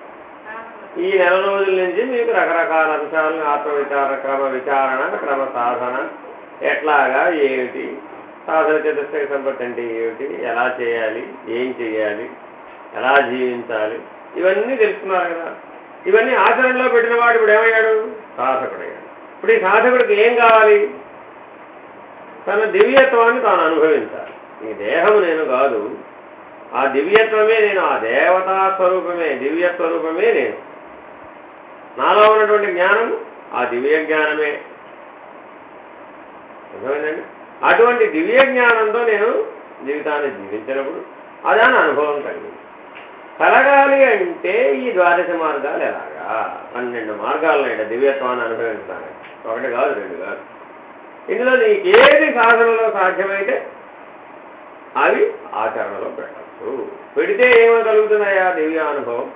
ఈ నెల రోజుల నుంచి మీకు రకరకాల అంశాలను ఆత్మవిచార, క్రమ విచారణ, క్రమ సాధన, ఎట్లాగా, ఏమిటి సాధన, చతుష్టయ సంపత్తి అంటే ఏమిటి, ఎలా చేయాలి, ఏం చేయాలి, ఎలా జీవించాలి, ఇవన్నీ తెలుసుకున్నారు కదా. ఇవన్నీ ఆచరణలో పెట్టిన వాడు ఇప్పుడు ఏమయ్యాడు? సాధకుడయ్యాడు. ఇప్పుడు ఈ సాధకుడికి ఏం కావాలి? తన దివ్యత్వాన్ని తాను అనుభవించాలి. ఈ దేహము నేను కాదు, ఆ దివ్యత్వమే నేను, ఆ దేవతా స్వరూపమే, దివ్యస్వరూపమే నేను. నాలో ఉన్నటువంటి జ్ఞానం ఆ దివ్య జ్ఞానమే. అర్థమైందండి? అటువంటి దివ్య జ్ఞానంతో నేను జీవితాన్ని జీవించినప్పుడు అదాని అనుభవం కలిగింది. కలగాలి అంటే ఈ ద్వాదశ మార్గాలు ఎలాగా? 12 మార్గాలనైనా దివ్యత్వాన్ని అనుభవించాలి. 1 కాదు, 2 కాదు. ఇందులో నీకేది సాధనలో సాధ్యమైతే అవి ఆచరణలో పెట్టచ్చు. పెడితే ఏమో కలుగుతున్నాయా? దివ్యానుభవం.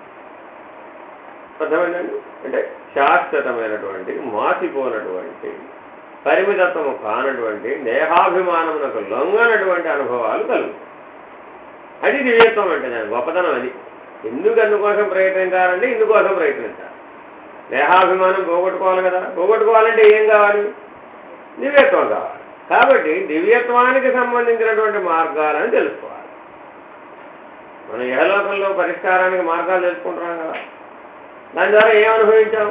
అర్థమైందండి? అంటే శాశ్వతమైనటువంటి, మాసిపోనటువంటి, పరిమితత్వము కానటువంటి, దేహాభిమానమునకు లొంగనటువంటి అనుభవాలు కలుగుతాయి. అది దివ్యత్వం అంటే దాని గొప్పతనం. అది ఎందుకు అందుకోసం ప్రయత్నించాలంటే ఇందుకోసం ప్రయత్నించాలి. దేహాభిమానం పోగొట్టుకోవాలి కదా. పోగొట్టుకోవాలంటే ఏం కావాలి? దివ్యత్వం కావాలి. కాబట్టి దివ్యత్వానికి సంబంధించినటువంటి మార్గాలను తెలుసుకోవాలి. మనం ఇహలోకంలో పరిష్కారానికి మార్గాలు తెలుసుకుంటున్నాం కదా. దాని ద్వారా ఏం అనుభవించాం?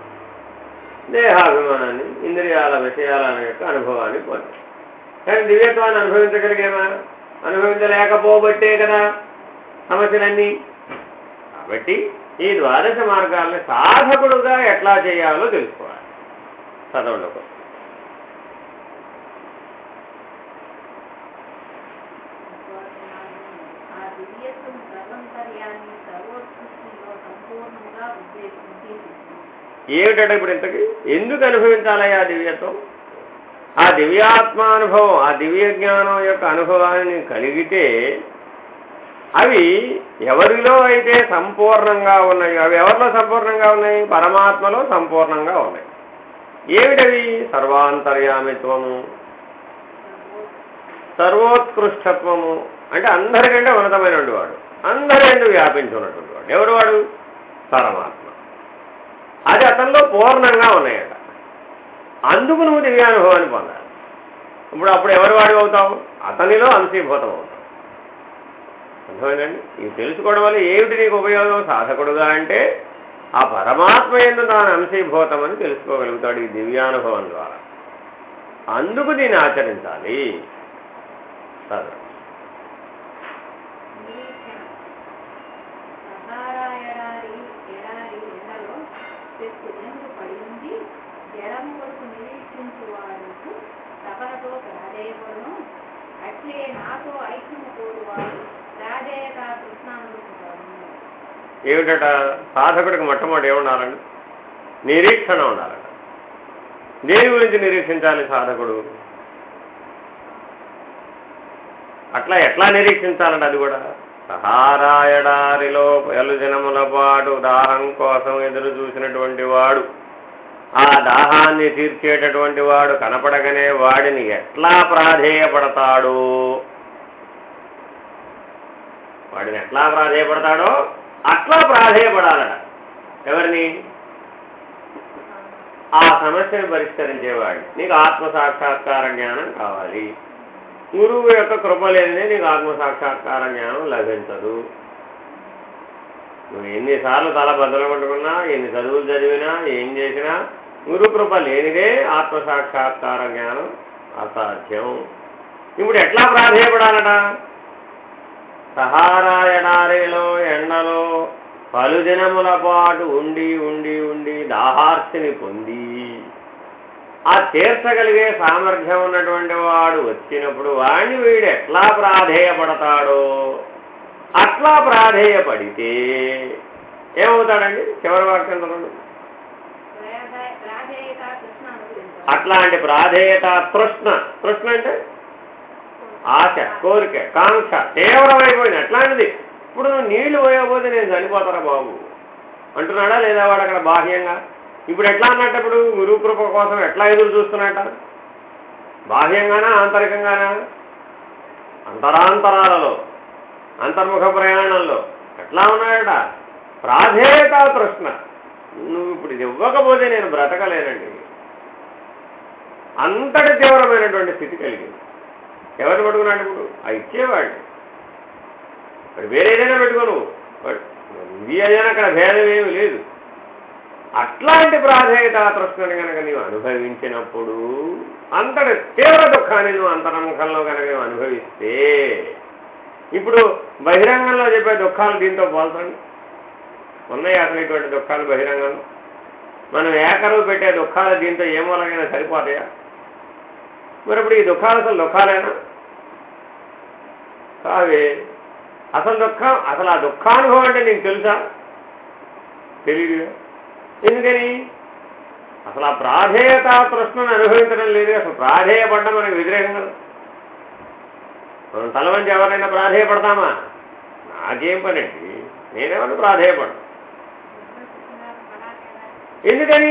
దేహాభిమానాన్ని, ఇంద్రియాల విషయాల యొక్క అనుభవాన్ని పొందాం. కానీ దివ్యత్వాన్ని అనుభవించగలిగేమా? అనుభవించలేకపోబట్టే కదా సమస్యలన్నీ. కాబట్టి ఈ ద్వాదశ మార్గాలను సాధకుడుగా ఎట్లా చేయాలో తెలుసుకోవాలి. చదవండి. ఏమిటంటే ఇప్పుడు ఇంతకీ ఎందుకు అనుభవించాలయ్యా దివ్యత్వం? ఆ దివ్యాత్మానుభవం, ఆ దివ్య జ్ఞానం యొక్క అనుభవాన్ని కలిగితే అవి ఎవరిలో అయితే సంపూర్ణంగా ఉన్నాయో, అవి ఎవరిలో సంపూర్ణంగా ఉన్నాయి? పరమాత్మలో సంపూర్ణంగా ఉన్నాయి. ఏమిటవి? సర్వాంతర్యామిత్వము, సర్వోత్కృష్టత్వము, అంటే అందరికంటే ఉన్నతమైనటువంటి వాడు, అందరి ఎందు వ్యాపించి ఉన్నటువంటి వాడు. ఎవరు వాడు? పరమాత్మ. అది అతనిలో పూర్ణంగా ఉన్నాయట. అందుకు నువ్వు దివ్యానుభవాన్ని పొందాలి. అప్పుడు ఎవరు వాడు అవుతావు? అతనిలో అంశీభూతం అవుతావు. అర్థమైందండి? ఇది తెలుసుకోవడం వల్ల ఏమిటి నీకు ఉపయోగం? సాధకుడుగా అంటే ఆ పరమాత్మ యందు తాను అంశీభూతం అని తెలుసుకోగలుగుతాడు ఈ దివ్యానుభవం ద్వారా. అందుకు దీన్ని ఆచరించాలి. సరే, ఏమిటట? సాధకుడికి మొట్టమొదటి ఏమన్నారండి? నిరీక్షణ ఉండాలట. దేని గురించి నిరీక్షించాలి సాధకుడు? అట్లా ఎట్లా నిరీక్షించాలంటే అది కూడా సహారాయడారిలో పలుదినముల పాటు దాహం కోసం ఎదురు చూసినటువంటి వాడు, ఆ దాహాన్ని తీర్చేటటువంటి వాడు కనపడగానే వాడిని ఎట్లా ప్రాధేయపడతాడో, అట్లా ప్రాధేయపడాలట. ఎవరిని? ఆ సమస్యను పరిష్కరించేవాడు. నీకు ఆత్మసాక్షాత్కార జ్ఞానం కావాలి, గురువు యొక్క కృప లేనిదే నీకు ఆత్మసాక్షాత్కార జ్ఞానం లభించదు. నువ్వు ఎన్నిసార్లు తల బద్దలు పట్టుకున్నా, ఎన్ని చదువులు చదివినా, ఏం చేసినా గురు కృప లేనిదే ఆత్మసాక్షాత్కార జ్ఞానం అసాధ్యం. ఇప్పుడు ఎట్లా ప్రాధేయపడాలట? సహారాయడారిలో ఎండలో పలుదినముల పాటు ఉండి ఉండి ఉండి దాహార్తిని పొంది ఆ తీర్చగలిగే సామర్థ్యం ఉన్నటువంటి వాడు వచ్చినప్పుడు వాడిని వీడు ఎట్లా ప్రాధేయపడతాడో అట్లా ప్రాధేయపడితే ఏమవుతాడండి? చివరి వాక్యం చూడండి. అట్లాంటి ప్రాధేయత తృష్ణ, తృష్ణ అంటే ఆశ, కోరిక, కాంక్ష తీవ్రమైపోయింది. అట్లాంటిది ఇప్పుడు నువ్వు నీళ్లు పోయకపోతే నేను చనిపోతారా బాబు అంటున్నాడా లేదా వాడు అక్కడ బాహ్యంగా? ఇప్పుడు ఎట్లా అన్నట్టప్పుడు గురువు కృప కోసం ఎట్లా ఎదురు చూస్తున్నట్ట? బాహ్యంగానా ఆంతరికంగానా? అంతరాంతరాలలో, అంతర్ముఖ ప్రయాణంలో ఎట్లా ఉన్నాడట? ప్రాధేయత తృష్ణ. నువ్వు ఇప్పుడు ఇది ఇవ్వకపోతే నేను బ్రతకలేనండి. అంతటి తీవ్రమైనటువంటి స్థితి కలిగింది. ఎవరు పట్టుకున్నాడు ఇప్పుడు? ఆ ఇచ్చేవాడిని. మరి వేరే ఏదైనా పెట్టుకోను, ఇది ఏదైనా అక్కడ భేదం ఏమి లేదు. అట్లాంటి ప్రాధేయత తృష్ణని కనుక నీవు అనుభవించినప్పుడు అంతటి తీవ్ర దుఃఖాన్ని నువ్వు అంతర్ముఖంలో కనుక నువ్వు అనుభవిస్తే, ఇప్పుడు బహిరంగంలో చెప్పే దుఃఖాలు దీంతో పోల్చండి. ఉన్నాయి అసలు ఇటువంటి దుఃఖాలు బహిరంగంలో. మనం ఏకరువు పెట్టే దుఃఖాలు దీంతో ఏ మూలంగా సరిపోతాయా? మరి ఇప్పుడు ఈ దుఃఖాలు అసలు దుఃఖాలేనా? కావే. అసలు దుఃఖం, అసలు ఆ దుఃఖానుభవం అంటే నీకు తెలుసా? తెలియదు. ఎందుకని? అసలు ఆ ప్రాధేయత తృష్ణను అనుభవించడం లేదు. అసలు ప్రాధేయపడ్డం మనకు వ్యతిరేకం కదా. మనం తల వంచి ఎవరైనా ప్రాధేయపడతామా? నాకేం పని అండి, నేనేమన్నా ప్రాధేయపడ్డా. ఎందుకని?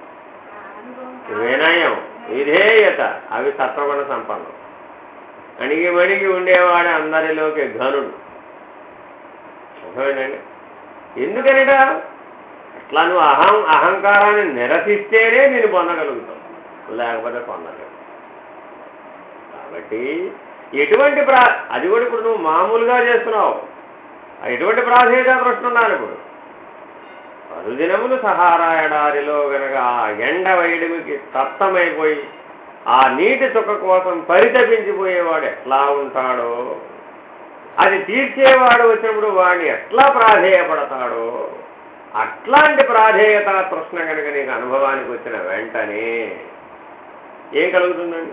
వినయం, విధేయత అవి సత్వగుణ సంపన్నం. అణిగి మణిగి ఉండేవాడే అందరిలోకి ఘనుడు. అర్థమైందండి? ఎందుకనిట? అట్లా నువ్వు అహంకారాన్ని నిరసిస్తేనే నేను పొందగలుగుతావు, లేకపోతే పొందలేవు. కాబట్టి ఎటువంటి అది కూడా ఇప్పుడు నువ్వు మామూలుగా చేస్తున్నావు. ఎటువంటి ప్రాధేయత తృష్ణున్నాను ఇప్పుడు. పలుదినములు సహారాయడారిలో గనక ఆ ఎండ వైడికి తప్తమైపోయి ఆ నీటి చుక్క కోసం పరితపించిపోయేవాడు ఎట్లా ఉంటాడో, అది తీర్చేవాడు వచ్చినప్పుడు వాడిని ఎట్లా ప్రాధేయపడతాడో, అట్లాంటి ప్రాధేయత తృష్ణ కనుక నీకు అనుభవానికి వచ్చిన వెంటనే ఏం కలుగుతుందండి?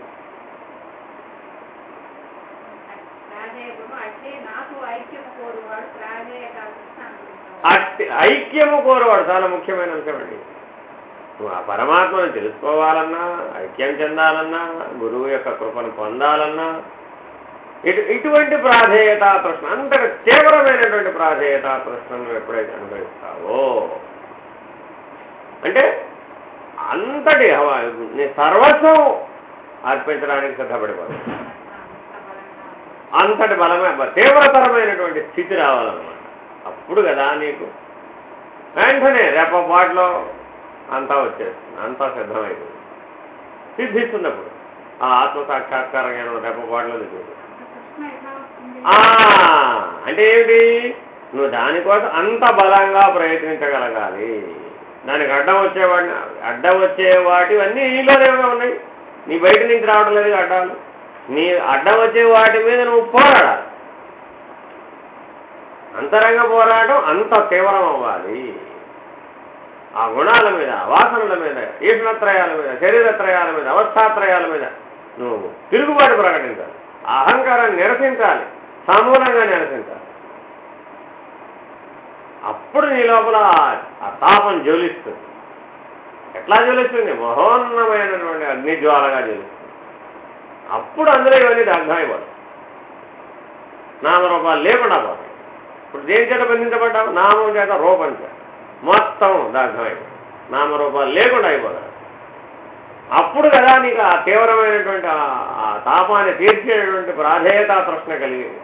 ఐక్యము కోరువాడు. చాలా ముఖ్యమైన అంశం అండి. నువ్వు ఆ పరమాత్మను తెలుసుకోవాలన్నా, ఐక్యం చెందాలన్నా, గురువు యొక్క కృపను పొందాలన్నా ఇటువంటి ప్రాధేయత తృష్ణ, అంతటి తీవ్రమైనటువంటి ప్రాధేయత తృష్ణను ఎప్పుడైతే అనుభవిస్తావో అంటే అంతటి నీ సర్వస్వం అర్పించడానికి సిద్ధపడిపోతుంది. అంతటి బలమైన తీవ్రతరమైనటువంటి స్థితి రావాలన్నమాట. అప్పుడు కదా నీకు వెంటనే రెప్పపాటులో అంతా వచ్చేస్తుంది, అంతా సిద్ధమైపోతుంది, సిద్ధిస్తున్నప్పుడు ఆ ఆత్మసాక్షాత్కార జ్ఞానం రెప్పపాటులో దిగుతుంది. అంటే ఏమిటి? నువ్వు దానికోసం అంత బలంగా ప్రయత్నించగలగాలి. దానికి అడ్డం వచ్చే వాటివన్నీ నీలోనే ఉన్నాయి. నీ బయట నుంచి రావడం లేదు అడ్డాలు. నీ అడ్డం వచ్చే వాటి మీద నువ్వు పోరాడాలి. అంతరంగ పోరాటం అంత తీవ్రం అవ్వాలి. ఆ గుణాల మీద, వాసనల మీద, ఈషణత్రయాల మీద, శరీరత్రయాల మీద, అవస్థాత్రయాల మీద నువ్వు తిరుగుబాటు ప్రకటించాలి. ఆ అహంకారాన్ని నిరసించాలి, సమూలంగా నిరసించాలి. అప్పుడు నీ లోపల ఆ తాపం జ్వలిస్తుంది. ఎట్లా జ్వలిస్తుంది? మహోన్నమైనటువంటి అగ్నిజ్వాలగా జ్వలిస్తుంది. అప్పుడు అందులో ఇవన్నీ దగ్ధమైపోతాయి, నామరూపాలు లేకుండా పోతాయి. ఇప్పుడు దేని చేత బంధించబడ్డావు? నామం చేత, రూపం చేత మొత్తం దగ్ధమైపోతాయి, నామరూపాలు లేకుండా అయిపోతాయి. అప్పుడు కదా నీకు ఆ తీవ్రమైనటువంటి ఆ తాపాన్ని తీర్చేటువంటి ప్రాధేయత ప్రశ్న కలిగింది.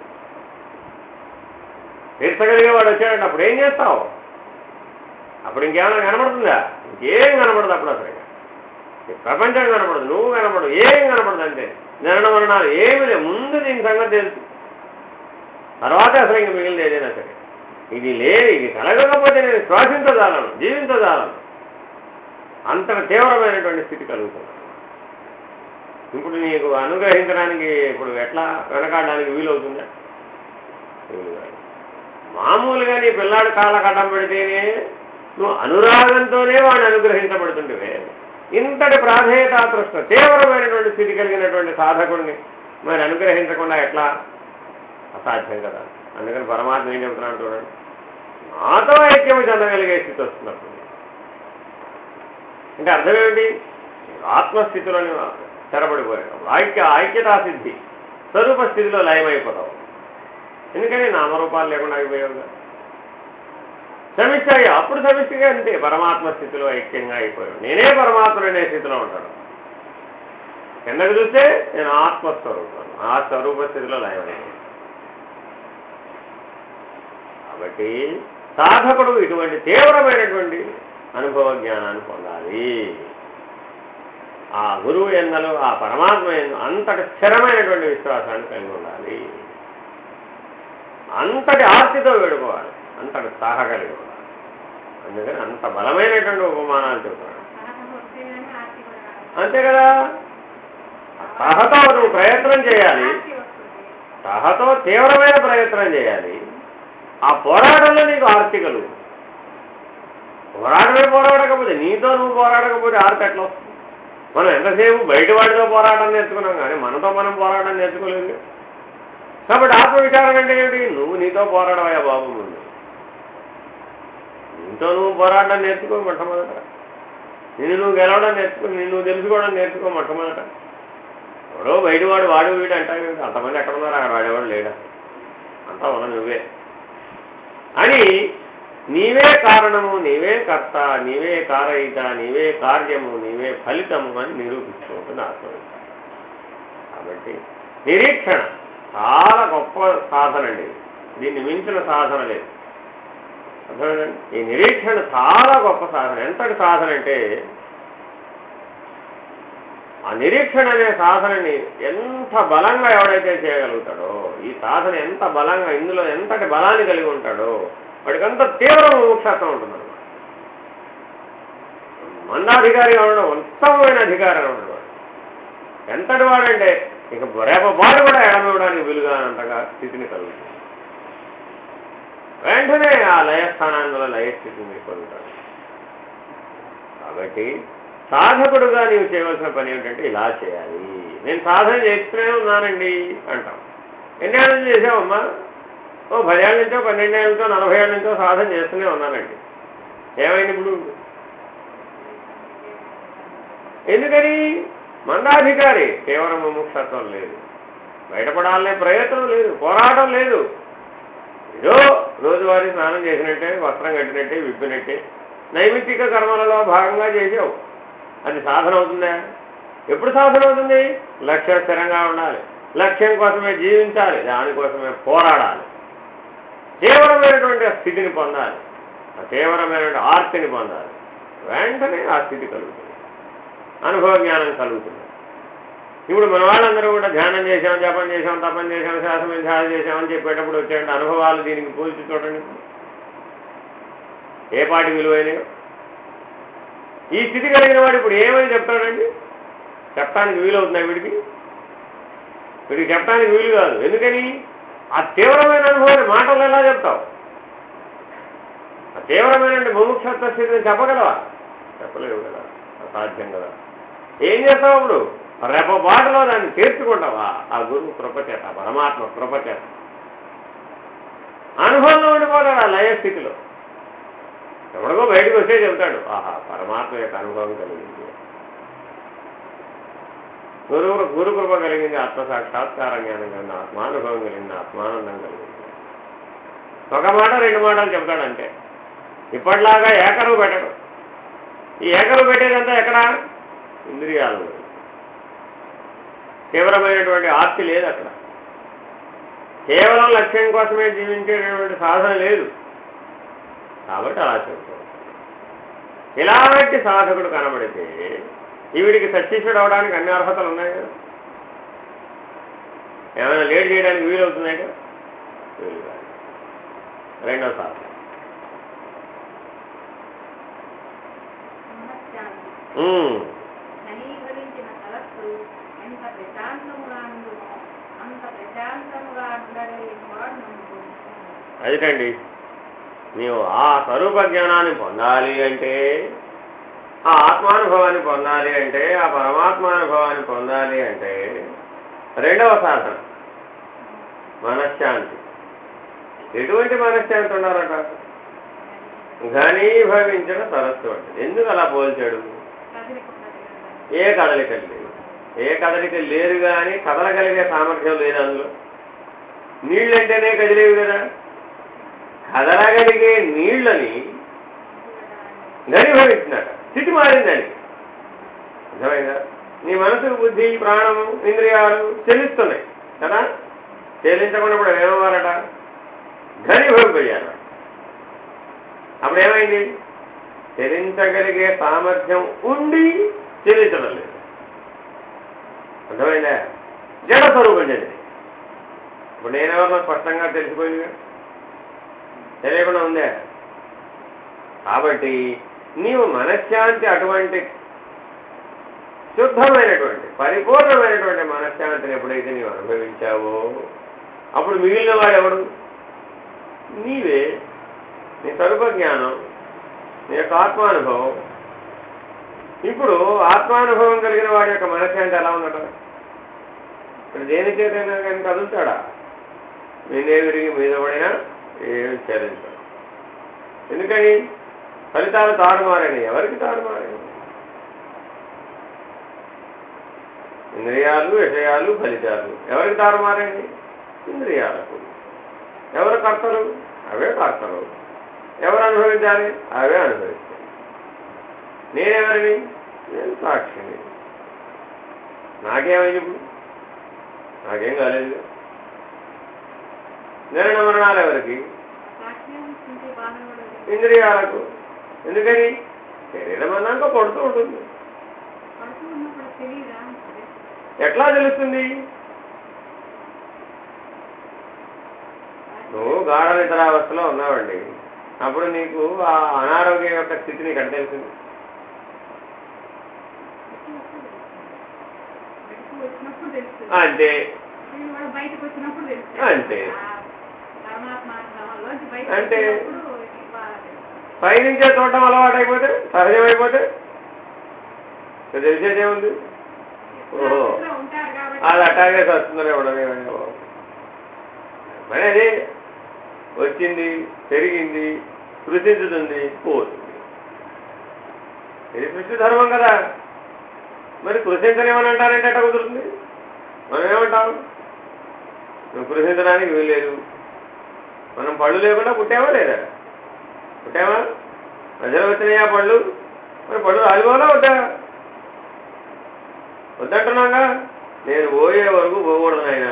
తీర్చగలిగే వాడు వచ్చాడంటే అప్పుడు ఏం చేస్తావు? అప్పుడు ఇంకేమైనా కనబడుతుందా? ఇంకేం కనబడదు అప్పుడు. అసలు ప్రపంచం కనపడదు, నువ్వు కనపడదు, ఏం కనపడదు. అంటే జనన మరణాలు ఏమి లేవు. ముందు దీని సంగతి తెలుసు, తర్వాత అసలు ఇంక మిగిలింది ఏదైనా సరే. ఇది లేదు, ఇది కలగకపోతే నేను శ్వాసించజాలను, జీవించజాలను. అంతటి తీవ్రమైనటువంటి స్థితి కలుగుతుంది. ఇప్పుడు నీకు అనుగ్రహించడానికి ఇప్పుడు ఎట్లా వెనకాడడానికి వీలవుతుందా? వీలుగా. మామూలుగా నీ పిల్లాడు కాళ్ళ కట్టం పెడితేనే నువ్వు అనురాగంతోనే వాడిని అనుగ్రహించబడుతుంటే, ఇంతటి ప్రాధేయతాతృష్ణ తీవ్రమైనటువంటి స్థితి కలిగినటువంటి సాధకుడిని మరి అనుగ్రహించకుండా ఎట్లా? అసాధ్యం కదా. అందుకని పరమాత్మ ఏం చెబుతున్నాడు చూడండి, నాతో ఐక్యము చెందగలిగే స్థితి వస్తున్నప్పుడు. అంటే అర్థం ఏమిటి? ఆత్మస్థితిలోని స్థిరపడిపోయాడు. ఐక్యతా సిద్ధి, స్వరూప స్థితిలో లయమైపోతావు. ఎందుకని నామరూపాలు లేకుండా అయిపోయావుగా. సమిష్టి అప్పుడు సమిష్టిగా అంతే, పరమాత్మ స్థితిలో ఐక్యంగా అయిపోయాడు. నేనే పరమాత్మ అనే స్థితిలో ఉంటాడు. కిందకు చూస్తే నేను ఆత్మస్వరూపాన్ని, ఆ స్వరూప స్థితిలో లయమైపోయాడు. కాబట్టి సాధకుడు ఇటువంటి తీవ్రమైనటువంటి అనుభవ జ్ఞానాన్ని పొందాలి. ఆ గురువు ఎందలు, ఆ పరమాత్మ ఎందు అంతటి స్థిరమైనటువంటి విశ్వాసాన్ని కలిగి ఉండాలి. అంతటి ఆర్తితో వేడుకోవాలి, అంతటి సాహ కలిగి ఉండాలి. అందుకని అంత బలమైనటువంటి ఉపమానాలు చెబుతున్నాడు. అంతే కదా. సహతో నువ్వు ప్రయత్నం చేయాలి, సహతో తీవ్రమైన ప్రయత్నం చేయాలి. ఆ పోరాటంలో నీకు ఆర్తి కలుగు. పోరాడకపోతే, నీతో నువ్వు పోరాడకపోతే ఆర్తి ఎట్లా వస్తుంది? మనం ఎంతసేపు బయట వాడితో పోరాటం నేర్చుకున్నాం కానీ మనతో మనం పోరాటం నేర్చుకోలేదు. కాబట్టి ఆత్మవిచారం అంటే ఏమిటి? నువ్వు నీతో పోరాడవయ్యా బాబు. ముందు నీతో నువ్వు పోరాటం నేర్చుకో మొట్టమొదట. నిన్ను నువ్వు గెలవడం నేర్చుకో, నిన్ను నువ్వు తెలుసుకోవడం నేర్చుకో మొట్టమొదట. ఎవడో బయటవాడు వాడు వీడు అంటావు. అంతమంది ఎక్కడ ఉన్నారు? అక్కడ వాడేవాడు లేడా? అంతా ఉన్న నువ్వే అని, నీవే కారణము, నీవే కర్త, నీవే కారయిత, నీవే కార్యము, నీవే ఫలితము అని నిరూపించుకుంటుంది ఆత్మవిచారం. కాబట్టి నిరీక్షణ చాలా గొప్ప సాధన అండి. దీన్ని మించిన సాధన లేదు. అర్థమైందండి? ఈ నిరీక్షణ చాలా గొప్ప సాధన. ఎంతటి సాధన అంటే, ఆ నిరీక్షణ అనే సాధనని ఎంత బలంగా ఎవడైతే చేయగలుగుతాడో, ఈ సాధన ఎంత బలంగా, ఇందులో ఎంతటి బలాన్ని కలిగి ఉంటాడో వాడికంత తీవ్ర మోక్షత్వం ఉంటుందన్నమాట. మందాధికారిగా ఉండడం, ఉత్తమమైన అధికారిగా ఉండడం. ఎంతటి వాడంటే ఇక రేపపాటు కూడా ఎడమివ్వడానికి వీలుగానంతగా స్థితిని కలుగుతుంది. వెంటనే ఆ లయస్థానాల్లో లయస్థితిని పొందుతాడు. కాబట్టి సాధకుడుగా నీవు చేయవలసిన పని ఏమిటంటే ఇలా చేయాలి. నేను సాధన చేస్తూనే ఉన్నానండి అంటాం. ఎన్నేళ్ళ నుంచి చేసావమ్మా? 10 ఏళ్ళ నుంచో, 12 ఏళ్ళ నుంచో, 40 ఏళ్ళ నుంచో సాధన చేస్తూనే ఉన్నానండి. ఏమైంది ఇప్పుడు? ఎందుకని? మందాధికారి, కేవలం ముముక్షత్వం లేదు, బయటపడాలనే ప్రయత్నం లేదు, పోరాటం లేదు. ఏదో రోజువారీ స్నానం చేసినట్టే, వస్త్రం కట్టినట్టే, విప్పినట్టే నైమిత్తిక కర్మలలో భాగంగా చేసావు. అది సాధన అవుతుందా? ఎప్పుడు సాధన అవుతుంది? లక్ష్యం స్థిరంగా ఉండాలి, లక్ష్యం కోసమే జీవించాలి, దానికోసమే పోరాడాలి, తీవ్రమైనటువంటి స్థితిని పొందాలి, ఆ తీవ్రమైనటువంటి ఆర్తిని పొందాలి. వెంటనే ఆ స్థితి కలుగుతుంది, అనుభవ జ్ఞానం కలుగుతుంది. ఇప్పుడు మన వాళ్ళందరూ కూడా ధ్యానం చేసాం, జపం చేసాం, తపం చేసాం, శాస్త్రం ధ్యానం చేసామని చెప్పేటప్పుడు వచ్చేటువంటి అనుభవాలు దీనికి పోల్చి చూడండి, ఏ పాటి విలువైనయో. ఈ స్థితి కలిగిన వాడు ఇప్పుడు ఏమని చెప్తాడండి? చెప్పడానికి వీలవుతుందా? వీడికి చెప్పడానికి వీలు కాదు. ఎందుకని? ఆ తీవ్రమైన అనుభవాన్ని మాటలు ఎలా చెప్తావు? ఆ తీవ్రమైన ముముక్షత్వ స్థితిని చెప్పగలవా? చెప్పలేవు కదా, అసాధ్యం కదా. ఏం చేస్తావు అప్పుడు? రెప్పపాటులో దాన్ని తీర్చుకుంటావా? ఆ గురువు కృపచేత, పరమాత్మ కృపచేత అనుభవంలో ఉండిపోతాడు ఆ లయస్థితిలో. ఎవరికో బయటకు వస్తే చెబుతాడు, ఆహా పరమాత్మ యొక్క అనుభవం కలిగింది, గురు కృప కలిగింది, ఆత్మసాక్షాత్కార జ్ఞానం కలిగింది, ఆత్మానుభవం కలిగింది, ఆత్మానందం కలిగింది. ఒక మాట రెండు మాటలు చెప్తాడంటే. ఇప్పటిలాగా ఏకరువు పెట్టడు. ఈ ఏకరువు పెట్టేదంతా ఎక్కడ? ఇంద్రియాలు. తీవ్రమైనటువంటి ఆర్తి లేదు అక్కడ. కేవలం లక్ష్యం కోసమే జీవించేటటువంటి సాధన లేదు. కాబట్టి అలా చెబుతాడు. ఇలాంటి సాధకుడు కనబడితే ఈవిడికి సత్యశుడు అవడానికి అన్ని అర్హతలు ఉన్నాయి కదా. ఏమైనా లేట్ చేయడానికి వీలవుతున్నాయి కదా? వీలు కాదు. రెండో సాధన అదిటండి. నీవు ఆ స్వరూప జ్ఞానాన్ని పొందాలి అంటే, ఆ ఆత్మానుభవాన్ని పొందాలి అంటే, ఆ పరమాత్మానుభవాన్ని పొందాలి అంటే రెండవ సాధన మనశ్శాంతి. ఎటువంటి మనశ్శాంతి ఉండాలట? ఘనీభవించిన సరస్సు అంటే. ఎందుకు అలా పోల్చాడు? ఏ కదలికలు లేవు. ఏ కదలికలు లేరు కానీ కదలగలిగే సామర్థ్యం లేదు అందులో. నీళ్ళంటేనే కదిలేవి కదా. కదలగలిగే నీళ్ళని ఘనీభవించినట. స్థితి మారిందని అర్థమైందా? నీ మనసు, బుద్ధి, ప్రాణము, ఇంద్రియాలు చెల్లిస్తున్నాయి కదా. చెల్లించకుండా ఇప్పుడు ఏమవ్వాలట? ఘనీభవిపోయారు. అప్పుడు ఏమైంది? చెల్లించగలిగే సామర్థ్యం ఉండి చెల్లించడం లేదు. అర్థమైందా? జడ స్వరూపం చెంది. ఇప్పుడు నేనెవరినో స్పష్టంగా తెలిసిపోయిందిగా, తెలియకుండా ఉందే. కాబట్టి నీవు మనశ్శాంతి, అటువంటి శుద్ధమైనటువంటి పరిపూర్ణమైనటువంటి మనశ్శాంతిని ఎప్పుడైతే నీవు అనుభవించావో అప్పుడు మిగిలిన వాడు ఎవడు? నీవే. నీ స్వరూప జ్ఞానం, నీ యొక్క ఆత్మానుభవం. ఇప్పుడు ఆత్మానుభవం కలిగిన వాడి యొక్క మనశ్శాంతి ఎలా ఉండట? ఇప్పుడు దేని చేతైనా కానీ కదులుతాడా? నేనే విరిగి మీద పడినా ఏమి చెల్లించాడు. ఎందుకని? ఫలితాలు తారుమారని. ఎవరికి తారుమారని? ఇంద్రియాలు, విషయాలు, ఫలితాలు ఎవరికి తారుమారని? ఇంద్రియాలకు. ఎవరు కర్తలు? అవే కర్తలు. ఎవరు అనుభవించాలి? అవే అనుభవించాలి. నేనెవరిని? నేను సాక్షిని. నాకేమైంది? ఇప్పుడు నాకేం కాలేదు. జనన మరణాలు ఎవరికి? ఇంద్రియాలకు. ఎందుకని? శరీరం అన్నాక పడుతూ ఉంటుంది. ఎట్లా తెలుస్తుంది? నువ్వు గాఢ నిద్రావస్థలో ఉన్నావండి. అప్పుడు నీకు ఆ అనారోగ్యం యొక్క స్థితి నీకు అంటే తెలిసింది. అంతే అంతే అంటే పైనుంచే చూడటం అలవాటు అయిపోతే, సహజమైపోతే తెలిసేదేముంది? ఓహో అది అట్టాగే వస్తుందని ఇవ్వడమే. మరి అదే వచ్చింది, పెరిగింది, కృషించుతుంది, పోతుంది. ఇది సృష్టి ధర్మం కదా. మరి కృషించలేమని అంటారంటే ఎట్లా కుదురుతుంది? మనం ఏమంటాం? నువ్వు కృషించడానికి వీల్లేదు. మనం పళ్ళు లేకుండా పుట్టామా లేదా? పుట్టామా? మధ్యలో వచ్చినాయా పళ్ళు? మరి పళ్ళు రాలిపోవాలా వద్దా? వద్దంటున్నాగా. నేను పోయే వరకు పోకూడదు నాయన.